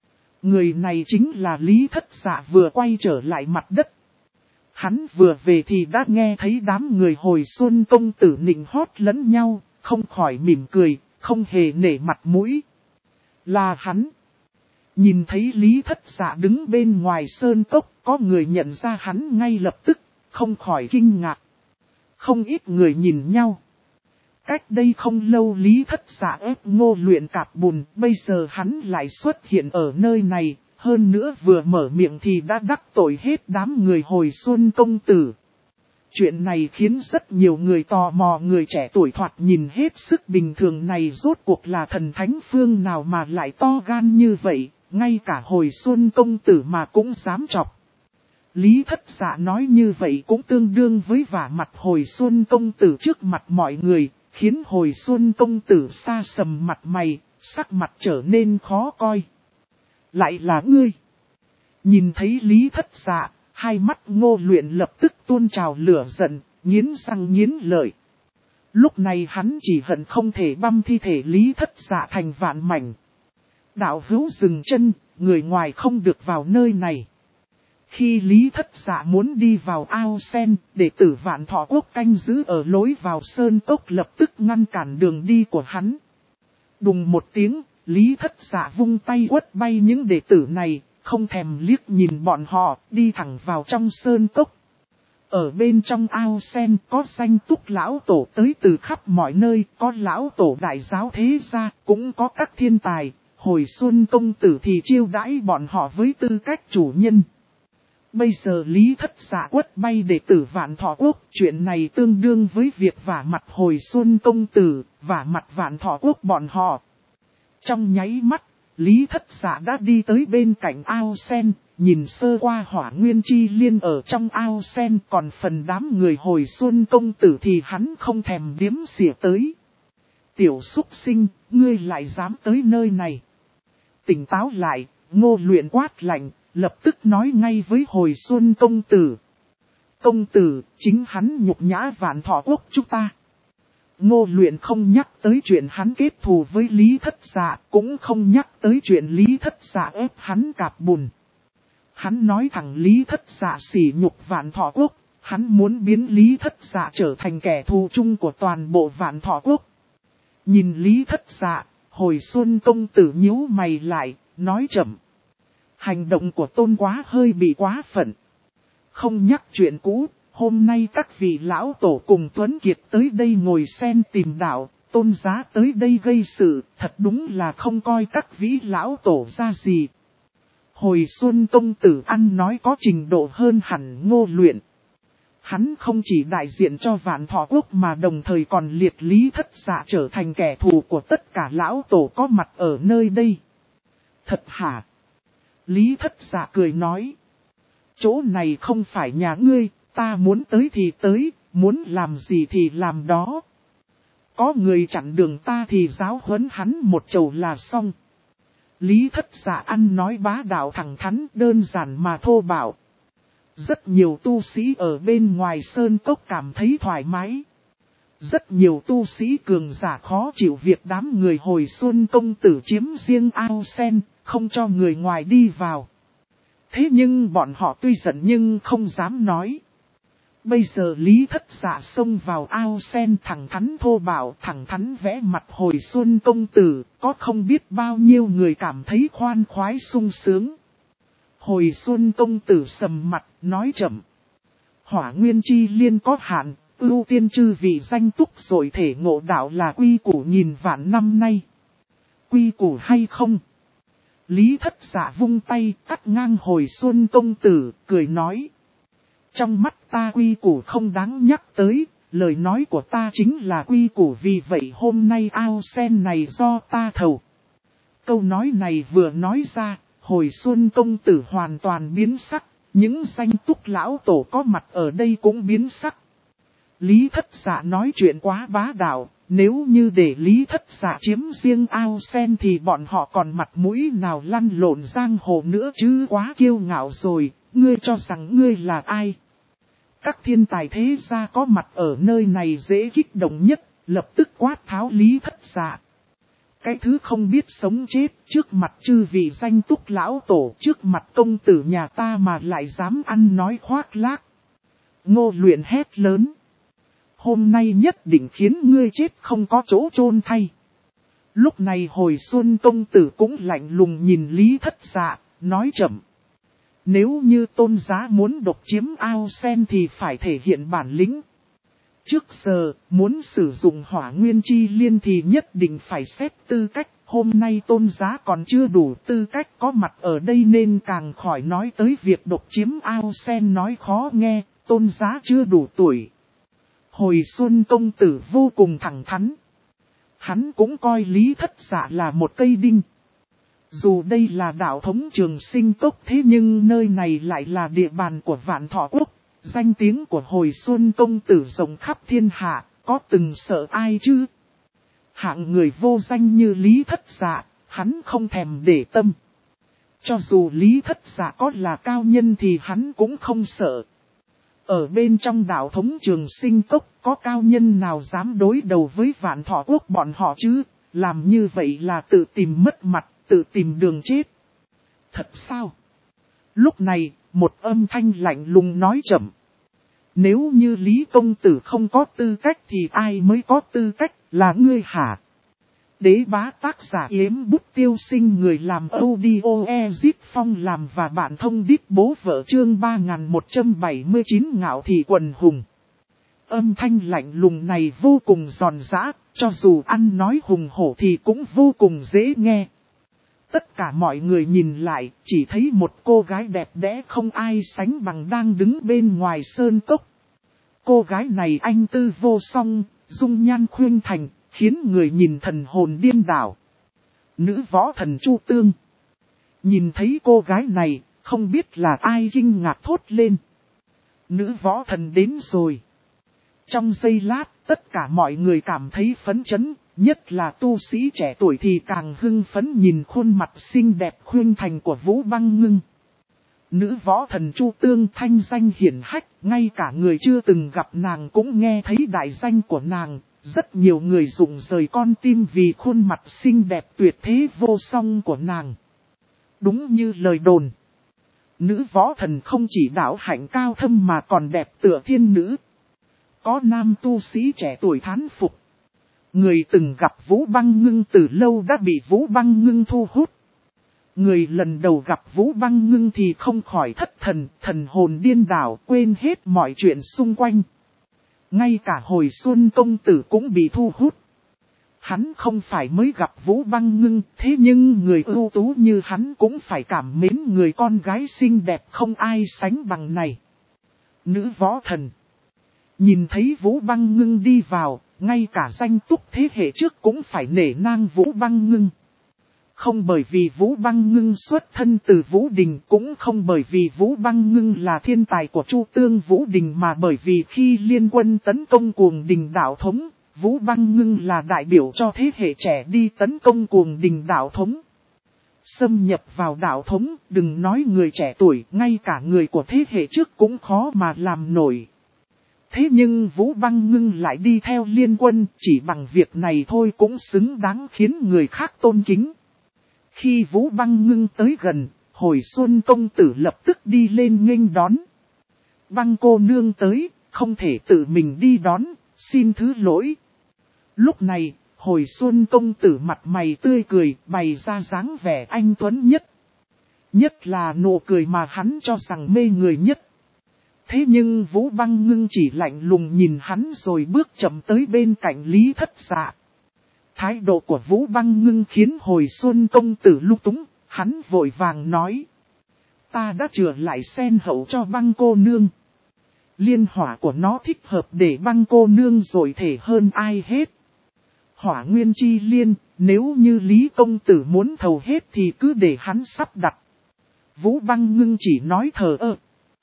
Người này chính là Lý Thất Dạ vừa quay trở lại mặt đất. Hắn vừa về thì đã nghe thấy đám người hồi xuân công tử nịnh hót lẫn nhau, không khỏi mỉm cười, không hề nể mặt mũi. Là hắn. Nhìn thấy Lý Thất Dạ đứng bên ngoài sơn cốc, có người nhận ra hắn ngay lập tức, không khỏi kinh ngạc. Không ít người nhìn nhau. Cách đây không lâu Lý Thất Dạ ép Ngô Luyện cạp bùn, bây giờ hắn lại xuất hiện ở nơi này, hơn nữa vừa mở miệng thì đã đắc tội hết đám người hồi xuân công tử. Chuyện này khiến rất nhiều người tò mò, người trẻ tuổi thoạt nhìn hết sức bình thường này rốt cuộc là thần thánh phương nào mà lại to gan như vậy, ngay cả hồi xuân công tử mà cũng dám chọc. Lý Thất Dạ nói như vậy cũng tương đương với vả mặt hồi xuân công tử trước mặt mọi người, khiến hồi xuân công tử sa sầm mặt mày, sắc mặt trở nên khó coi. Lại là ngươi. Nhìn thấy Lý Thất Dạ, hai mắt Ngô Luyện lập tức tuôn trào lửa giận, nghiến răng nghiến lợi. Lúc này hắn chỉ hận không thể băm thi thể Lý Thất Dạ thành vạn mảnh. Đạo hữu dừng chân, người ngoài không được vào nơi này. Khi Lý Thất Dạ muốn đi vào ao sen, đệ tử Vạn Thọ Quốc canh giữ ở lối vào sơn cốc lập tức ngăn cản đường đi của hắn. Đùng một tiếng, Lý Thất Dạ vung tay quất bay những đệ tử này, không thèm liếc nhìn bọn họ, đi thẳng vào trong sơn cốc. Ở bên trong ao sen có danh túc lão tổ tới từ khắp mọi nơi, có lão tổ đại giáo thế gia, cũng có các thiên tài, hồi xuân công tử thì chiêu đãi bọn họ với tư cách chủ nhân. Bây giờ Lý Thất Dạ quất bay đệ tử Vạn Thọ Quốc, chuyện này tương đương với việc vả mặt hồi xuân công tử, vả mặt Vạn Thọ Quốc bọn họ. Trong nháy mắt, Lý Thất Dạ đã đi tới bên cạnh ao sen, nhìn sơ qua Hỏa Nguyên Chi Liên ở trong ao sen, còn phần đám người hồi xuân công tử thì hắn không thèm điếm xỉa tới. Tiểu súc sinh, ngươi lại dám tới nơi này. Tỉnh táo lại, Ngô Luyện quát lạnh, lập tức nói ngay với hồi xuân công tử. Công tử, chính hắn nhục nhã Vạn Thọ Quốc chúng ta. Ngô Luyện không nhắc tới chuyện hắn kết thù với Lý Thất Dạ, cũng không nhắc tới chuyện Lý Thất Dạ ép hắn cạp bùn. Hắn nói thẳng Lý Thất Dạ sỉ nhục Vạn Thọ Quốc, hắn muốn biến Lý Thất Dạ trở thành kẻ thù chung của toàn bộ Vạn Thọ Quốc. Nhìn Lý Thất Dạ, hồi xuân công tử nhíu mày lại, nói chậm. Hành động của Tôn Quá hơi bị quá phận. Không nhắc chuyện cũ, hôm nay các vị lão tổ cùng Tuấn Kiệt tới đây ngồi sen tìm đạo, Tôn Giá tới đây gây sự, thật đúng là không coi các vị lão tổ ra gì. Hồi xuân công tử ăn nói có trình độ hơn hẳn Ngô Luyện. Hắn không chỉ đại diện cho Vạn Thọ Quốc mà đồng thời còn liệt Lý Thất Dạ trở thành kẻ thù của tất cả lão tổ có mặt ở nơi đây. Thật hả? Lý Thất Dạ cười nói. Chỗ này không phải nhà ngươi, ta muốn tới thì tới, muốn làm gì thì làm đó. Có người chặn đường ta thì giáo huấn hắn một chầu là xong. Lý Thất Dạ ăn nói bá đạo thẳng thắn, đơn giản mà thô bạo. Rất nhiều tu sĩ ở bên ngoài sơn cốc cảm thấy thoải mái. Rất nhiều tu sĩ cường giả khó chịu việc đám người hồi xuân công tử chiếm riêng ao sen, không cho người ngoài đi vào. Thế nhưng bọn họ tuy giận nhưng không dám nói. Bây giờ Lý Thất Dạ xông vào ao sen thẳng thắn thô bạo, thẳng thắn vẽ mặt hồi xuân công tử, có không biết bao nhiêu người cảm thấy khoan khoái sung sướng. Hồi xuân công tử sầm mặt, nói chậm. Hỏa Nguyên Chi Liên có hạn, ưu tiên chư vị danh túc rồi thể ngộ đạo là quy củ nghìn vạn năm nay. Quy củ hay không? Lý Thất Dạ vung tay cắt ngang hồi xuân công tử, cười nói. Trong mắt ta quy củ không đáng nhắc tới, lời nói của ta chính là quy củ, vì vậy hôm nay ao sen này do ta thầu. Câu nói này vừa nói ra, Hồi Xuân công tử hoàn toàn biến sắc, những danh túc lão tổ có mặt ở đây cũng biến sắc. Lý Thất Dạ nói chuyện quá bá đạo, nếu như để Lý Thất Dạ chiếm riêng ao sen thì bọn họ còn mặt mũi nào lăn lộn giang hồ nữa chứ, quá kiêu ngạo rồi, ngươi cho rằng ngươi là ai? Các thiên tài thế gia có mặt ở nơi này dễ kích động nhất, lập tức quát tháo Lý Thất Dạ. Cái thứ không biết sống chết, trước mặt chư vị danh túc lão tổ, trước mặt công tử nhà ta mà lại dám ăn nói khoác lác. Ngô Luyện hét lớn. Hôm nay nhất định khiến ngươi chết không có chỗ chôn thay. Lúc này Hồi Xuân công tử cũng lạnh lùng nhìn Lý Thất Dạ, nói chậm. Nếu như tôn giá muốn độc chiếm ao sen thì phải thể hiện bản lĩnh. Trước giờ, muốn sử dụng hỏa nguyên chi liên thì nhất định phải xét tư cách. Hôm nay tôn giá còn chưa đủ tư cách có mặt ở đây nên càng khỏi nói tới việc độc chiếm ao sen nói khó nghe, tôn giá chưa đủ tuổi. Hồi Xuân công tử vô cùng thẳng thắn. Hắn cũng coi Lý Thất Dạ là một cây đinh. Dù đây là đạo thống Trường Sinh Cốc thế nhưng nơi này lại là địa bàn của Vạn Thọ Quốc. Danh tiếng của Hồi Xuân công tử rộng khắp thiên hạ, có từng sợ ai chứ? Hạng người vô danh như Lý Thất Dạ, hắn không thèm để tâm. Cho dù Lý Thất Dạ có là cao nhân thì hắn cũng không sợ. Ở bên trong đạo thống Trường Sinh Cốc, có cao nhân nào dám đối đầu với Vạn Thọ Quốc bọn họ chứ? Làm như vậy là tự tìm mất mặt, tự tìm đường chết. Thật sao? Lúc này, một âm thanh lạnh lùng nói chậm. Nếu như Lý công tử không có tư cách thì ai mới có tư cách, là ngươi hả? Đế bá tác giả Yếm Bút Tiêu Sinh, người làm audio Ezip Phong làm và bạn thông đít bố vợ, chương 3179 ngạo thị quần hùng. Âm thanh lạnh lùng này vô cùng giòn giã, cho dù ăn nói hùng hổ thì cũng vô cùng dễ nghe. Tất cả mọi người nhìn lại, chỉ thấy một cô gái đẹp đẽ không ai sánh bằng đang đứng bên ngoài sơn cốc. Cô gái này anh tư vô song, dung nhan khuynh thành, khiến người nhìn thần hồn điên đảo. Nữ võ thần Chu Tương. Nhìn thấy cô gái này, không biết là ai kinh ngạc thốt lên. Nữ võ thần đến rồi. Trong giây lát, tất cả mọi người cảm thấy phấn chấn, nhất là tu sĩ trẻ tuổi thì càng hưng phấn nhìn khuôn mặt xinh đẹp khuynh thành của Vũ Băng Ngưng. Nữ võ thần Chu Tương thanh danh hiển hách, ngay cả người chưa từng gặp nàng cũng nghe thấy đại danh của nàng. Rất nhiều người rụng rời con tim vì khuôn mặt xinh đẹp tuyệt thế vô song của nàng. Đúng như lời đồn. Nữ võ thần không chỉ đạo hạnh cao thâm mà còn đẹp tựa thiên nữ. Có nam tu sĩ trẻ tuổi thán phục. Người từng gặp Vũ Băng Ngưng từ lâu đã bị Vũ Băng Ngưng thu hút. Người lần đầu gặp Vũ Băng Ngưng thì không khỏi thất thần, thần hồn điên đảo, quên hết mọi chuyện xung quanh. Ngay cả Hồi Xuân công tử cũng bị thu hút. Hắn không phải mới gặp Vũ Băng Ngưng, thế nhưng người ưu tú như hắn cũng phải cảm mến người con gái xinh đẹp không ai sánh bằng này. Nữ võ thần. Nhìn thấy Vũ Băng Ngưng đi vào, ngay cả danh túc thế hệ trước cũng phải nể nang Vũ Băng Ngưng. Không bởi vì Vũ Băng Ngưng xuất thân từ Vũ Đình, cũng không bởi vì Vũ Băng Ngưng là thiên tài của Chu Tương Vũ Đình, mà bởi vì khi liên quân tấn công Cuồng Đình đạo thống, Vũ Băng Ngưng là đại biểu cho thế hệ trẻ đi tấn công Cuồng Đình đạo thống. Xâm nhập vào đạo thống, đừng nói người trẻ tuổi, ngay cả người của thế hệ trước cũng khó mà làm nổi. Thế nhưng Vũ Băng Ngưng lại đi theo liên quân, chỉ bằng việc này thôi cũng xứng đáng khiến người khác tôn kính. Khi Vũ Băng Ngưng tới gần, Hồi Xuân công tử lập tức đi lên nghênh đón. Băng cô nương tới, không thể tự mình đi đón, xin thứ lỗi. Lúc này, Hồi Xuân công tử mặt mày tươi cười, bày ra dáng vẻ anh tuấn nhất. Nhất là nụ cười mà hắn cho rằng mê người nhất. Thế nhưng Vũ Băng Ngưng chỉ lạnh lùng nhìn hắn rồi bước chậm tới bên cạnh Lý Thất Dạ. Thái độ của Vũ Băng Ngưng khiến Hồi Xuân công tử lung túng, hắn vội vàng nói. Ta đã chừa lại sen hậu cho Băng cô nương. Liên hỏa của nó thích hợp để băng cô nương rồi thể hơn ai hết. Hỏa nguyên chi liên, nếu như Lý công tử muốn thầu hết thì cứ để hắn sắp đặt. Vũ Băng Ngưng chỉ nói thờ ơ.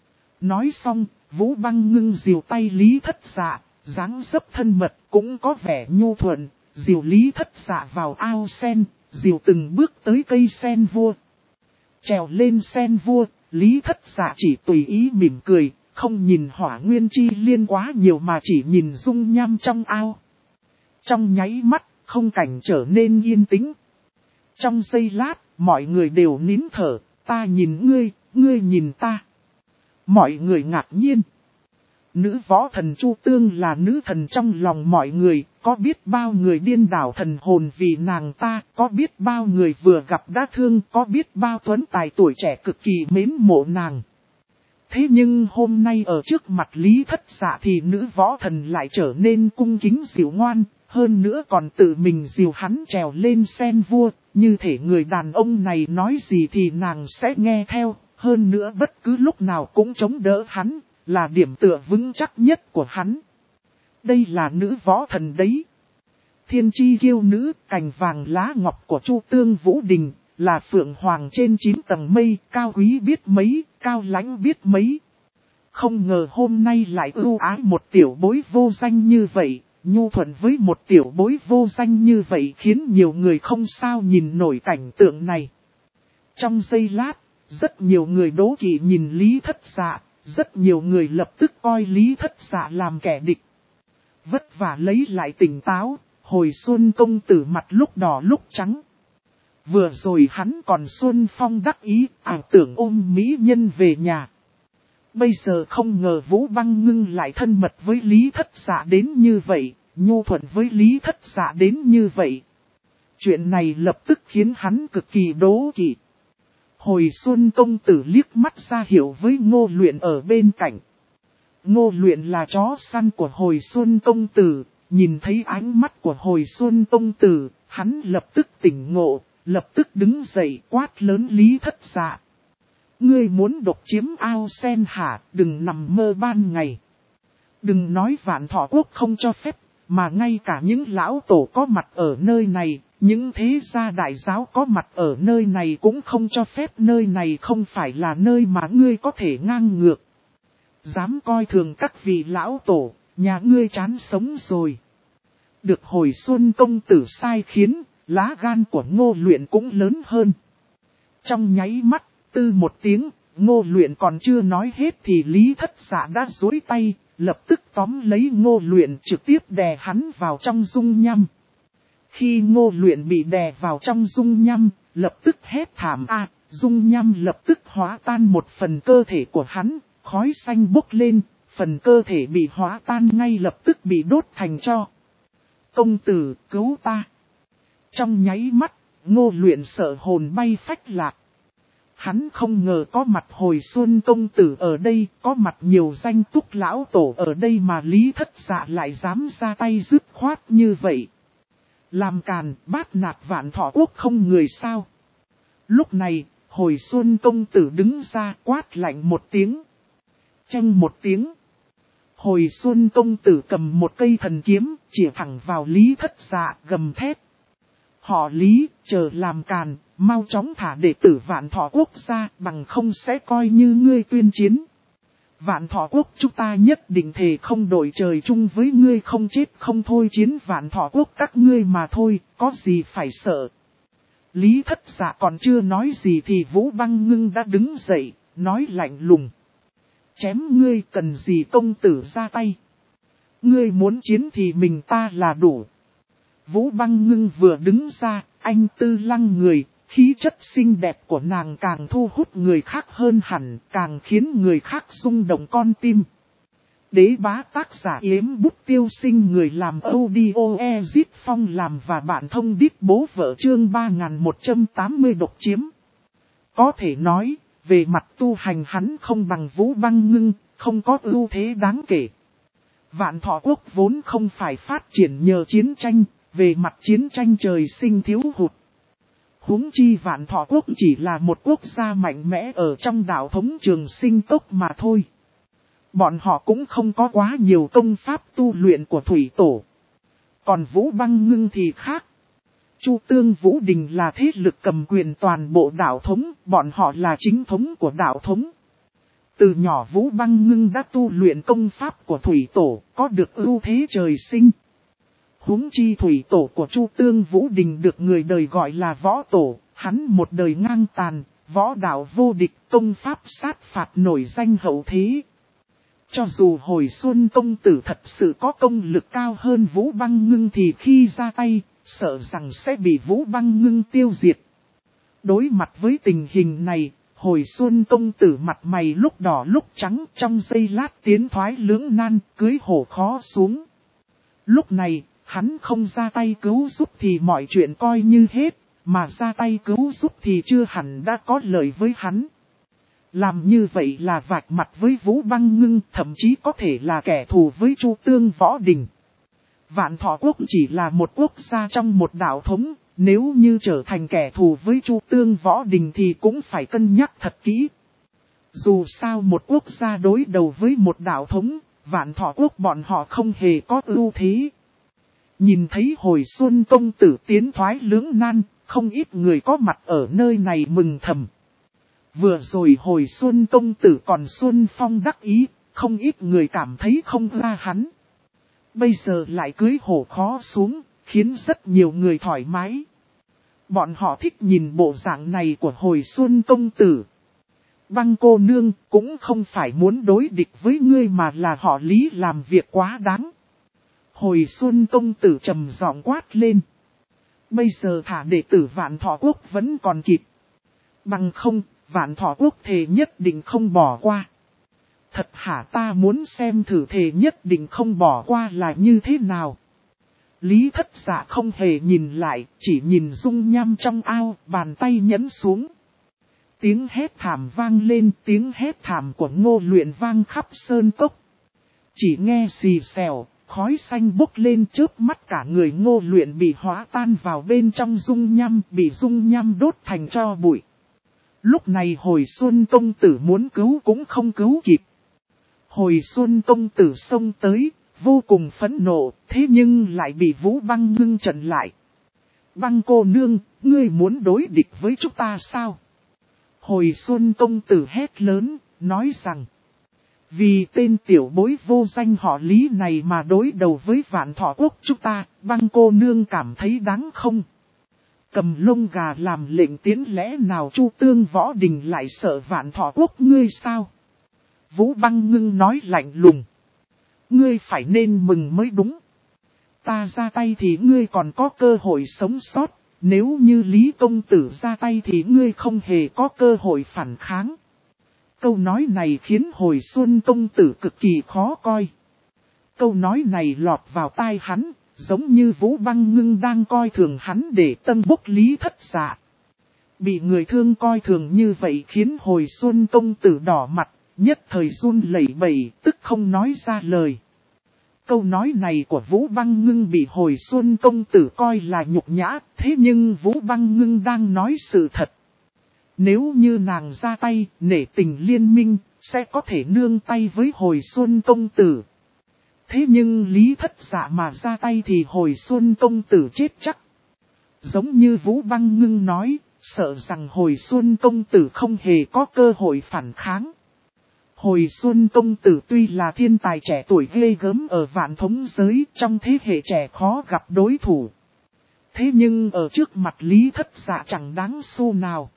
Nói xong, Vũ Băng Ngưng dìu tay Lý Thất Dạ, dáng dấp thân mật cũng có vẻ nhu thuận, dìu Lý Thất Dạ vào ao sen, dìu từng bước tới cây sen vua. Trèo lên sen vua, Lý Thất Dạ chỉ tùy ý mỉm cười, không nhìn hỏa nguyên chi liên quá nhiều mà chỉ nhìn dung nham trong ao. Trong nháy mắt, không cảnh trở nên yên tĩnh. Trong giây lát, mọi người đều nín thở, ta nhìn ngươi, ngươi nhìn ta. Mọi người ngạc nhiên. Nữ võ thần Chu Tương là nữ thần trong lòng mọi người, có biết bao người điên đảo thần hồn vì nàng ta, có biết bao người vừa gặp đã thương, có biết bao tuấn tài tuổi trẻ cực kỳ mến mộ nàng. Thế nhưng hôm nay ở trước mặt Lý Thất Dạ thì nữ võ thần lại trở nên cung kính dịu ngoan, hơn nữa còn tự mình dìu hắn trèo lên sen vua, như thể người đàn ông này nói gì thì nàng sẽ nghe theo, hơn nữa bất cứ lúc nào cũng chống đỡ hắn, là điểm tựa vững chắc nhất của hắn. Đây là nữ võ thần đấy. Thiên chi kiêu nữ, cành vàng lá ngọc của Chu Tương Vũ Đình, là phượng hoàng trên 9 tầng mây, cao quý biết mấy, cao lãnh biết mấy. Không ngờ hôm nay lại ưu ái một tiểu bối vô danh như vậy, nhu thuận với một tiểu bối vô danh như vậy khiến nhiều người không sao nhìn nổi cảnh tượng này. Trong giây lát, rất nhiều người đố kỵ nhìn Lý Thất Dạ, rất nhiều người lập tức coi Lý Thất Dạ làm kẻ địch. Vất vả lấy lại tỉnh táo, hồi xuân công tử mặt lúc đỏ lúc trắng. Vừa rồi hắn còn xuân phong đắc ý, ảo tưởng ôm mỹ nhân về nhà. Bây giờ không ngờ Vũ Băng Ngưng lại thân mật với Lý Thất Dạ đến như vậy, nhu thuận với Lý Thất Dạ đến như vậy. Chuyện này lập tức khiến hắn cực kỳ đố kỵ. Hồi xuân công tử liếc mắt ra hiểu với Ngô Luyện ở bên cạnh. Ngô Luyện là chó săn của hồi xuân công tử, nhìn thấy ánh mắt của hồi xuân công tử, hắn lập tức tỉnh ngộ, lập tức đứng dậy quát lớn Lý Thất Dạ. Ngươi muốn độc chiếm ao sen hả, đừng nằm mơ ban ngày. Đừng nói Vạn Thọ Quốc không cho phép, mà ngay cả những lão tổ có mặt ở nơi này, những thế gia đại giáo có mặt ở nơi này cũng không cho phép. Nơi này không phải là nơi mà ngươi có thể ngang ngược. Dám coi thường các vị lão tổ, nhà ngươi chán sống rồi. Được hồi xuân công tử sai khiến, lá gan của Ngô Luyện cũng lớn hơn. Trong nháy mắt, tư một tiếng, Ngô Luyện còn chưa nói hết thì Lý Thất Dạ đã duỗi tay, lập tức tóm lấy Ngô Luyện trực tiếp đè hắn vào trong dung nham. Khi Ngô Luyện bị đè vào trong dung nham, lập tức hét thảm a, dung nham lập tức hóa tan một phần cơ thể của hắn, khói xanh bốc lên, phần cơ thể bị hóa tan ngay lập tức bị đốt thành tro. Công tử, cứu ta! Trong nháy mắt, Ngô Luyện sợ hồn bay phách lạc. Hắn không ngờ có mặt hồi xuân công tử ở đây, có mặt nhiều danh túc lão tổ ở đây mà Lý Thất Dạ lại dám ra tay dứt khoát như vậy. Làm càn, bát nạt Vạn Thọ Quốc không người sao. Lúc này, hồi xuân công tử đứng ra quát lạnh một tiếng. Chanh một tiếng. Hồi xuân công tử cầm một cây thần kiếm, chĩa thẳng vào Lý Thất Dạ gầm thét. Họ Lý, chờ làm càn, mau chóng thả đệ tử Vạn Thọ Quốc ra, bằng không sẽ coi như ngươi tuyên chiến. Vạn Thọ Quốc chúng ta nhất định thề không đổi trời chung với ngươi, không chết không thôi, chiến Vạn Thọ Quốc các ngươi mà thôi, có gì phải sợ. Lý Thất Dạ còn chưa nói gì thì Vũ Băng Ngưng đã đứng dậy, nói lạnh lùng. Chém ngươi cần gì công tử ra tay. Ngươi muốn chiến thì mình ta là đủ. Vũ Băng Ngưng vừa đứng ra, anh tư lăng người, khí chất xinh đẹp của nàng càng thu hút người khác hơn hẳn, càng khiến người khác rung động con tim. Đế bá tác giả Yếm Bút Tiêu Sinh, người làm audio Ezit Phong làm và bạn thông điệp bố vợ, chương 3180 độc chiếm. Có thể nói, về mặt tu hành hắn không bằng Vũ Băng Ngưng, không có ưu thế đáng kể. Vạn Thọ Quốc vốn không phải phát triển nhờ chiến tranh, về mặt chiến tranh trời sinh thiếu hụt. Huống chi Vạn Thọ Quốc chỉ là một quốc gia mạnh mẽ ở trong đảo thống Trường Sinh Cốc mà thôi. Bọn họ cũng không có quá nhiều công pháp tu luyện của thủy tổ. Còn Vũ Băng Ngưng thì khác. Chu Tương Vũ Đình là thế lực cầm quyền toàn bộ đạo thống, bọn họ là chính thống của đạo thống. Từ nhỏ Vũ Băng Ngưng đã tu luyện công pháp của thủy tổ, có được ưu thế trời sinh. Huống chi thủy tổ của Chu Tương Vũ Đình được người đời gọi là võ tổ, hắn một đời ngang tàn, võ đạo vô địch, công pháp sát phạt nổi danh hậu thế. Cho dù hồi xuân công tử thật sự có công lực cao hơn Vũ Băng Ngưng thì khi ra tay, sợ rằng sẽ bị Vũ Băng Ngưng tiêu diệt. Đối mặt với tình hình này, hồi xuân công tử mặt mày lúc đỏ lúc trắng, trong giây lát tiến thoái lưỡng nan, cưới hổ khó xuống. Lúc này, hắn không ra tay cứu giúp thì mọi chuyện coi như hết, mà ra tay cứu giúp thì chưa hẳn đã có lợi với hắn. Làm như vậy là vạch mặt với Vũ Băng Ngưng, thậm chí có thể là kẻ thù với Chu Tương Võ Đình. Vạn Thọ Quốc chỉ là một quốc gia trong một đạo thống, nếu như trở thành kẻ thù với Chu Tương Võ Đình thì cũng phải cân nhắc thật kỹ. Dù sao một quốc gia đối đầu với một đạo thống, Vạn Thọ Quốc bọn họ không hề có ưu thế. Nhìn thấy hồi xuân công tử tiến thoái lưỡng nan, không ít người có mặt ở nơi này mừng thầm. Vừa rồi hồi xuân công tử còn xuân phong đắc ý, không ít người cảm thấy không ra hắn. Bây giờ lại cưới hổ khó xuống, khiến rất nhiều người thoải mái. Bọn họ thích nhìn bộ dạng này của hồi xuân công tử. Băng cô nương cũng không phải muốn đối địch với ngươi mà là họ Lý làm việc quá đáng. Hồi xuân công tử trầm giọng quát lên. Bây giờ thả đệ tử Vạn Thọ Quốc vẫn còn kịp. Bằng không, Vạn Thọ Quốc thề nhất định không bỏ qua. Thật hả, ta muốn xem thử thề nhất định không bỏ qua là như thế nào. Lý Thất Dạ không hề nhìn lại, chỉ nhìn dung nham trong ao, bàn tay nhấn xuống. Tiếng hét thảm vang lên, tiếng hét thảm của Ngô Luyện vang khắp sơn cốc. Chỉ nghe xì xèo, khói xanh bốc lên chớp mắt, cả người Ngô Luyện bị hóa tan vào bên trong dung nham, bị dung nham đốt thành tro bụi. Lúc này hồi xuân công tử muốn cứu cũng không cứu kịp. Hồi xuân công tử xông tới, vô cùng phẫn nộ, thế nhưng lại bị Vũ Băng Ngưng chặn lại. Băng cô nương, ngươi muốn đối địch với chúng ta sao? Hồi xuân công tử hét lớn, nói rằng. Vì tên tiểu bối vô danh họ Lý này mà đối đầu với Vạn Thọ Quốc chúng ta, băng cô nương cảm thấy đáng không? Cầm lông gà làm lệnh tiến, lẽ nào Chu Tương Võ Đình lại sợ Vạn Thọ Quốc ngươi sao? Vũ Băng Ngưng nói lạnh lùng. Ngươi phải nên mừng mới đúng. Ta ra tay thì ngươi còn có cơ hội sống sót, nếu như Lý công tử ra tay thì ngươi không hề có cơ hội phản kháng. Câu nói này khiến hồi xuân công tử cực kỳ khó coi. Câu nói này lọt vào tai hắn, giống như Vũ Băng Ngưng đang coi thường hắn để tân bốc Lý Thất Dạ. Bị người thương coi thường như vậy khiến hồi xuân công tử đỏ mặt, nhất thời run lẩy bẩy, tức không nói ra lời. Câu nói này của Vũ Băng Ngưng bị hồi xuân công tử coi là nhục nhã, thế nhưng Vũ Băng Ngưng đang nói sự thật. Nếu như nàng ra tay, nể tình liên minh, sẽ có thể nương tay với hồi xuân công tử. Thế nhưng Lý Thất Dạ mà ra tay thì hồi xuân công tử chết chắc. Giống như Vũ Băng Ngưng nói, sợ rằng hồi xuân công tử không hề có cơ hội phản kháng. Hồi xuân công tử tuy là thiên tài trẻ tuổi ghê gớm ở vạn thống giới, trong thế hệ trẻ khó gặp đối thủ. Thế nhưng ở trước mặt Lý Thất Dạ chẳng đáng xu nào.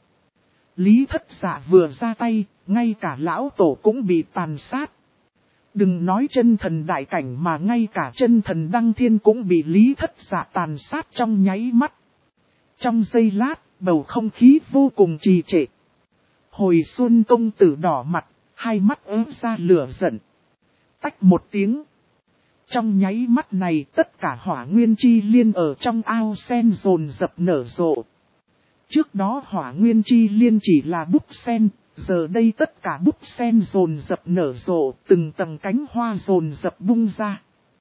Lý Thất Dạ vừa ra tay, ngay cả lão tổ cũng bị tàn sát. Đừng nói chân thần đại cảnh mà ngay cả chân thần đăng thiên cũng bị Lý Thất Dạ tàn sát trong nháy mắt. Trong giây lát, bầu không khí vô cùng trì trệ. Hồi xuân công tử đỏ mặt, hai mắt ứa ra lửa giận. Tách một tiếng. Trong nháy mắt này tất cả hỏa nguyên chi liên ở trong ao sen dồn dập nở rộ. Trước đó hỏa nguyên chi liên chỉ là búp sen, giờ đây tất cả búp sen dồn dập nở rộ, từng tầng cánh hoa dồn dập bung ra.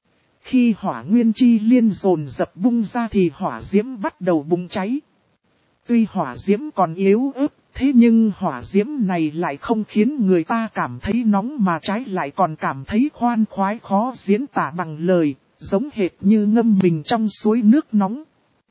Khi hỏa nguyên chi liên dồn dập bung ra thì hỏa diễm bắt đầu bùng cháy. Tuy hỏa diễm còn yếu ớt, Thế nhưng hỏa diễm này lại không khiến người ta cảm thấy nóng mà trái lại còn cảm thấy khoan khoái khó diễn tả bằng lời, giống hệt như ngâm mình trong suối nước nóng.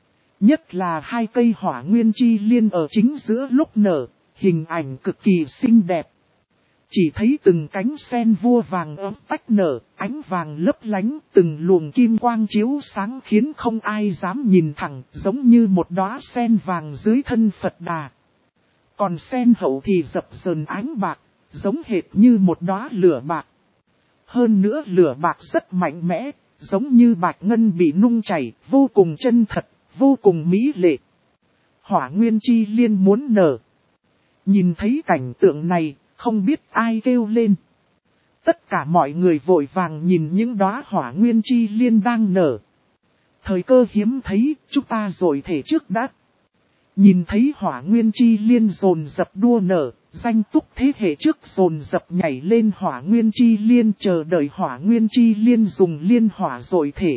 Nhất là hai cây hỏa nguyên chi liên ở chính giữa lúc nở, hình ảnh cực kỳ xinh đẹp. Chỉ thấy từng cánh sen vua vàng ấm tách nở, ánh vàng lấp lánh, từng luồng kim quang chiếu sáng khiến không ai dám nhìn thẳng, giống như một đóa sen vàng dưới thân Phật Đà. Còn sen hậu thì dập dờn ánh bạc, giống hệt như một đóa lửa bạc. Hơn nữa lửa bạc rất mạnh mẽ, giống như bạch ngân bị nung chảy, vô cùng chân thật, vô cùng mỹ lệ. Hỏa nguyên chi liên muốn nở. Nhìn thấy cảnh tượng này, không biết ai kêu lên. Tất cả mọi người vội vàng nhìn những đóa hỏa nguyên chi liên đang nở. Thời cơ hiếm thấy, chúng ta rồi thể trước đã. Nhìn thấy hỏa nguyên chi liên dồn dập đua nở, danh túc thế hệ trước dồn dập nhảy lên hỏa nguyên chi liên chờ đợi hỏa nguyên chi liên dùng liên hỏa rồi thể.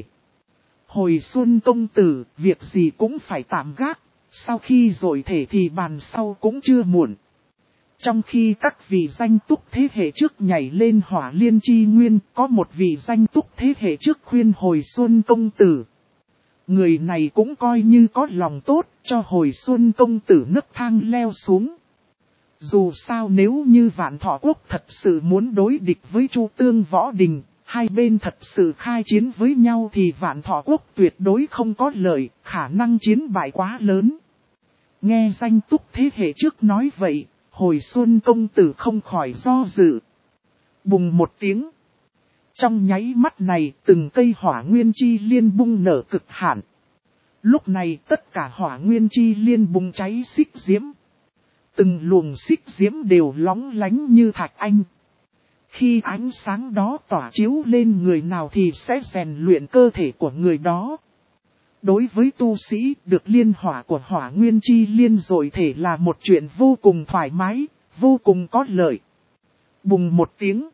Hồi xuân công tử, việc gì cũng phải tạm gác, sau khi rồi thể thì bàn sau cũng chưa muộn. Trong khi các vị danh túc thế hệ trước nhảy lên hỏa liên chi nguyên, có một vị danh túc thế hệ trước khuyên hồi xuân công tử. Người này cũng coi như có lòng tốt cho hồi xuân công tử nấc thang leo xuống. Dù sao nếu như Vạn Thọ Quốc thật sự muốn đối địch với Chu Tương Võ Đình, hai bên thật sự khai chiến với nhau thì Vạn Thọ Quốc tuyệt đối không có lợi, khả năng chiến bại quá lớn. Nghe danh túc thế hệ trước nói vậy, hồi xuân công tử không khỏi do dự. Bùng một tiếng. Trong nháy mắt này, từng cây hỏa nguyên chi liên bung nở cực hạn. Lúc này tất cả hỏa nguyên chi liên bùng cháy xích diễm. Từng luồng xích diễm đều lóng lánh như thạch anh. Khi ánh sáng đó tỏa chiếu lên người nào thì sẽ rèn luyện cơ thể của người đó. Đối với tu sĩ, được liên hỏa của hỏa nguyên chi liên rồi thể là một chuyện vô cùng thoải mái, vô cùng có lợi. Bùng một tiếng.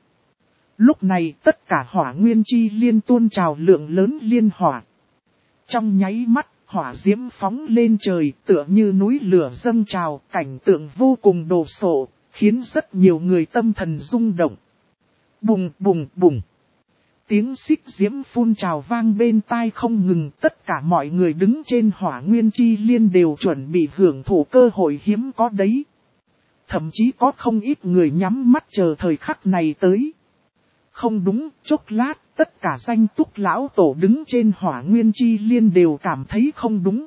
Lúc này tất cả hỏa nguyên chi liên tuôn trào lượng lớn liên hỏa. Trong nháy mắt, hỏa diễm phóng lên trời tựa như núi lửa dâng trào, cảnh tượng vô cùng đồ sộ, khiến rất nhiều người tâm thần rung động. Bùng bùng bùng. Tiếng xích diễm phun trào vang bên tai không ngừng, tất cả mọi người đứng trên hỏa nguyên chi liên đều chuẩn bị hưởng thụ cơ hội hiếm có đấy. Thậm chí có không ít người nhắm mắt chờ thời khắc này tới. Không đúng, chốc lát, tất cả danh túc lão tổ đứng trên hỏa nguyên chi liên đều cảm thấy không đúng.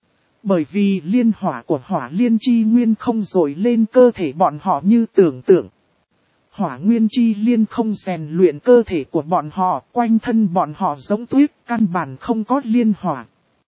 Bởi vì liên hỏa của hỏa liên chi nguyên không dội lên cơ thể bọn họ như tưởng tượng. Hỏa nguyên chi liên không rèn luyện cơ thể của bọn họ, quanh thân bọn họ giống tuyết, căn bản không có liên hỏa.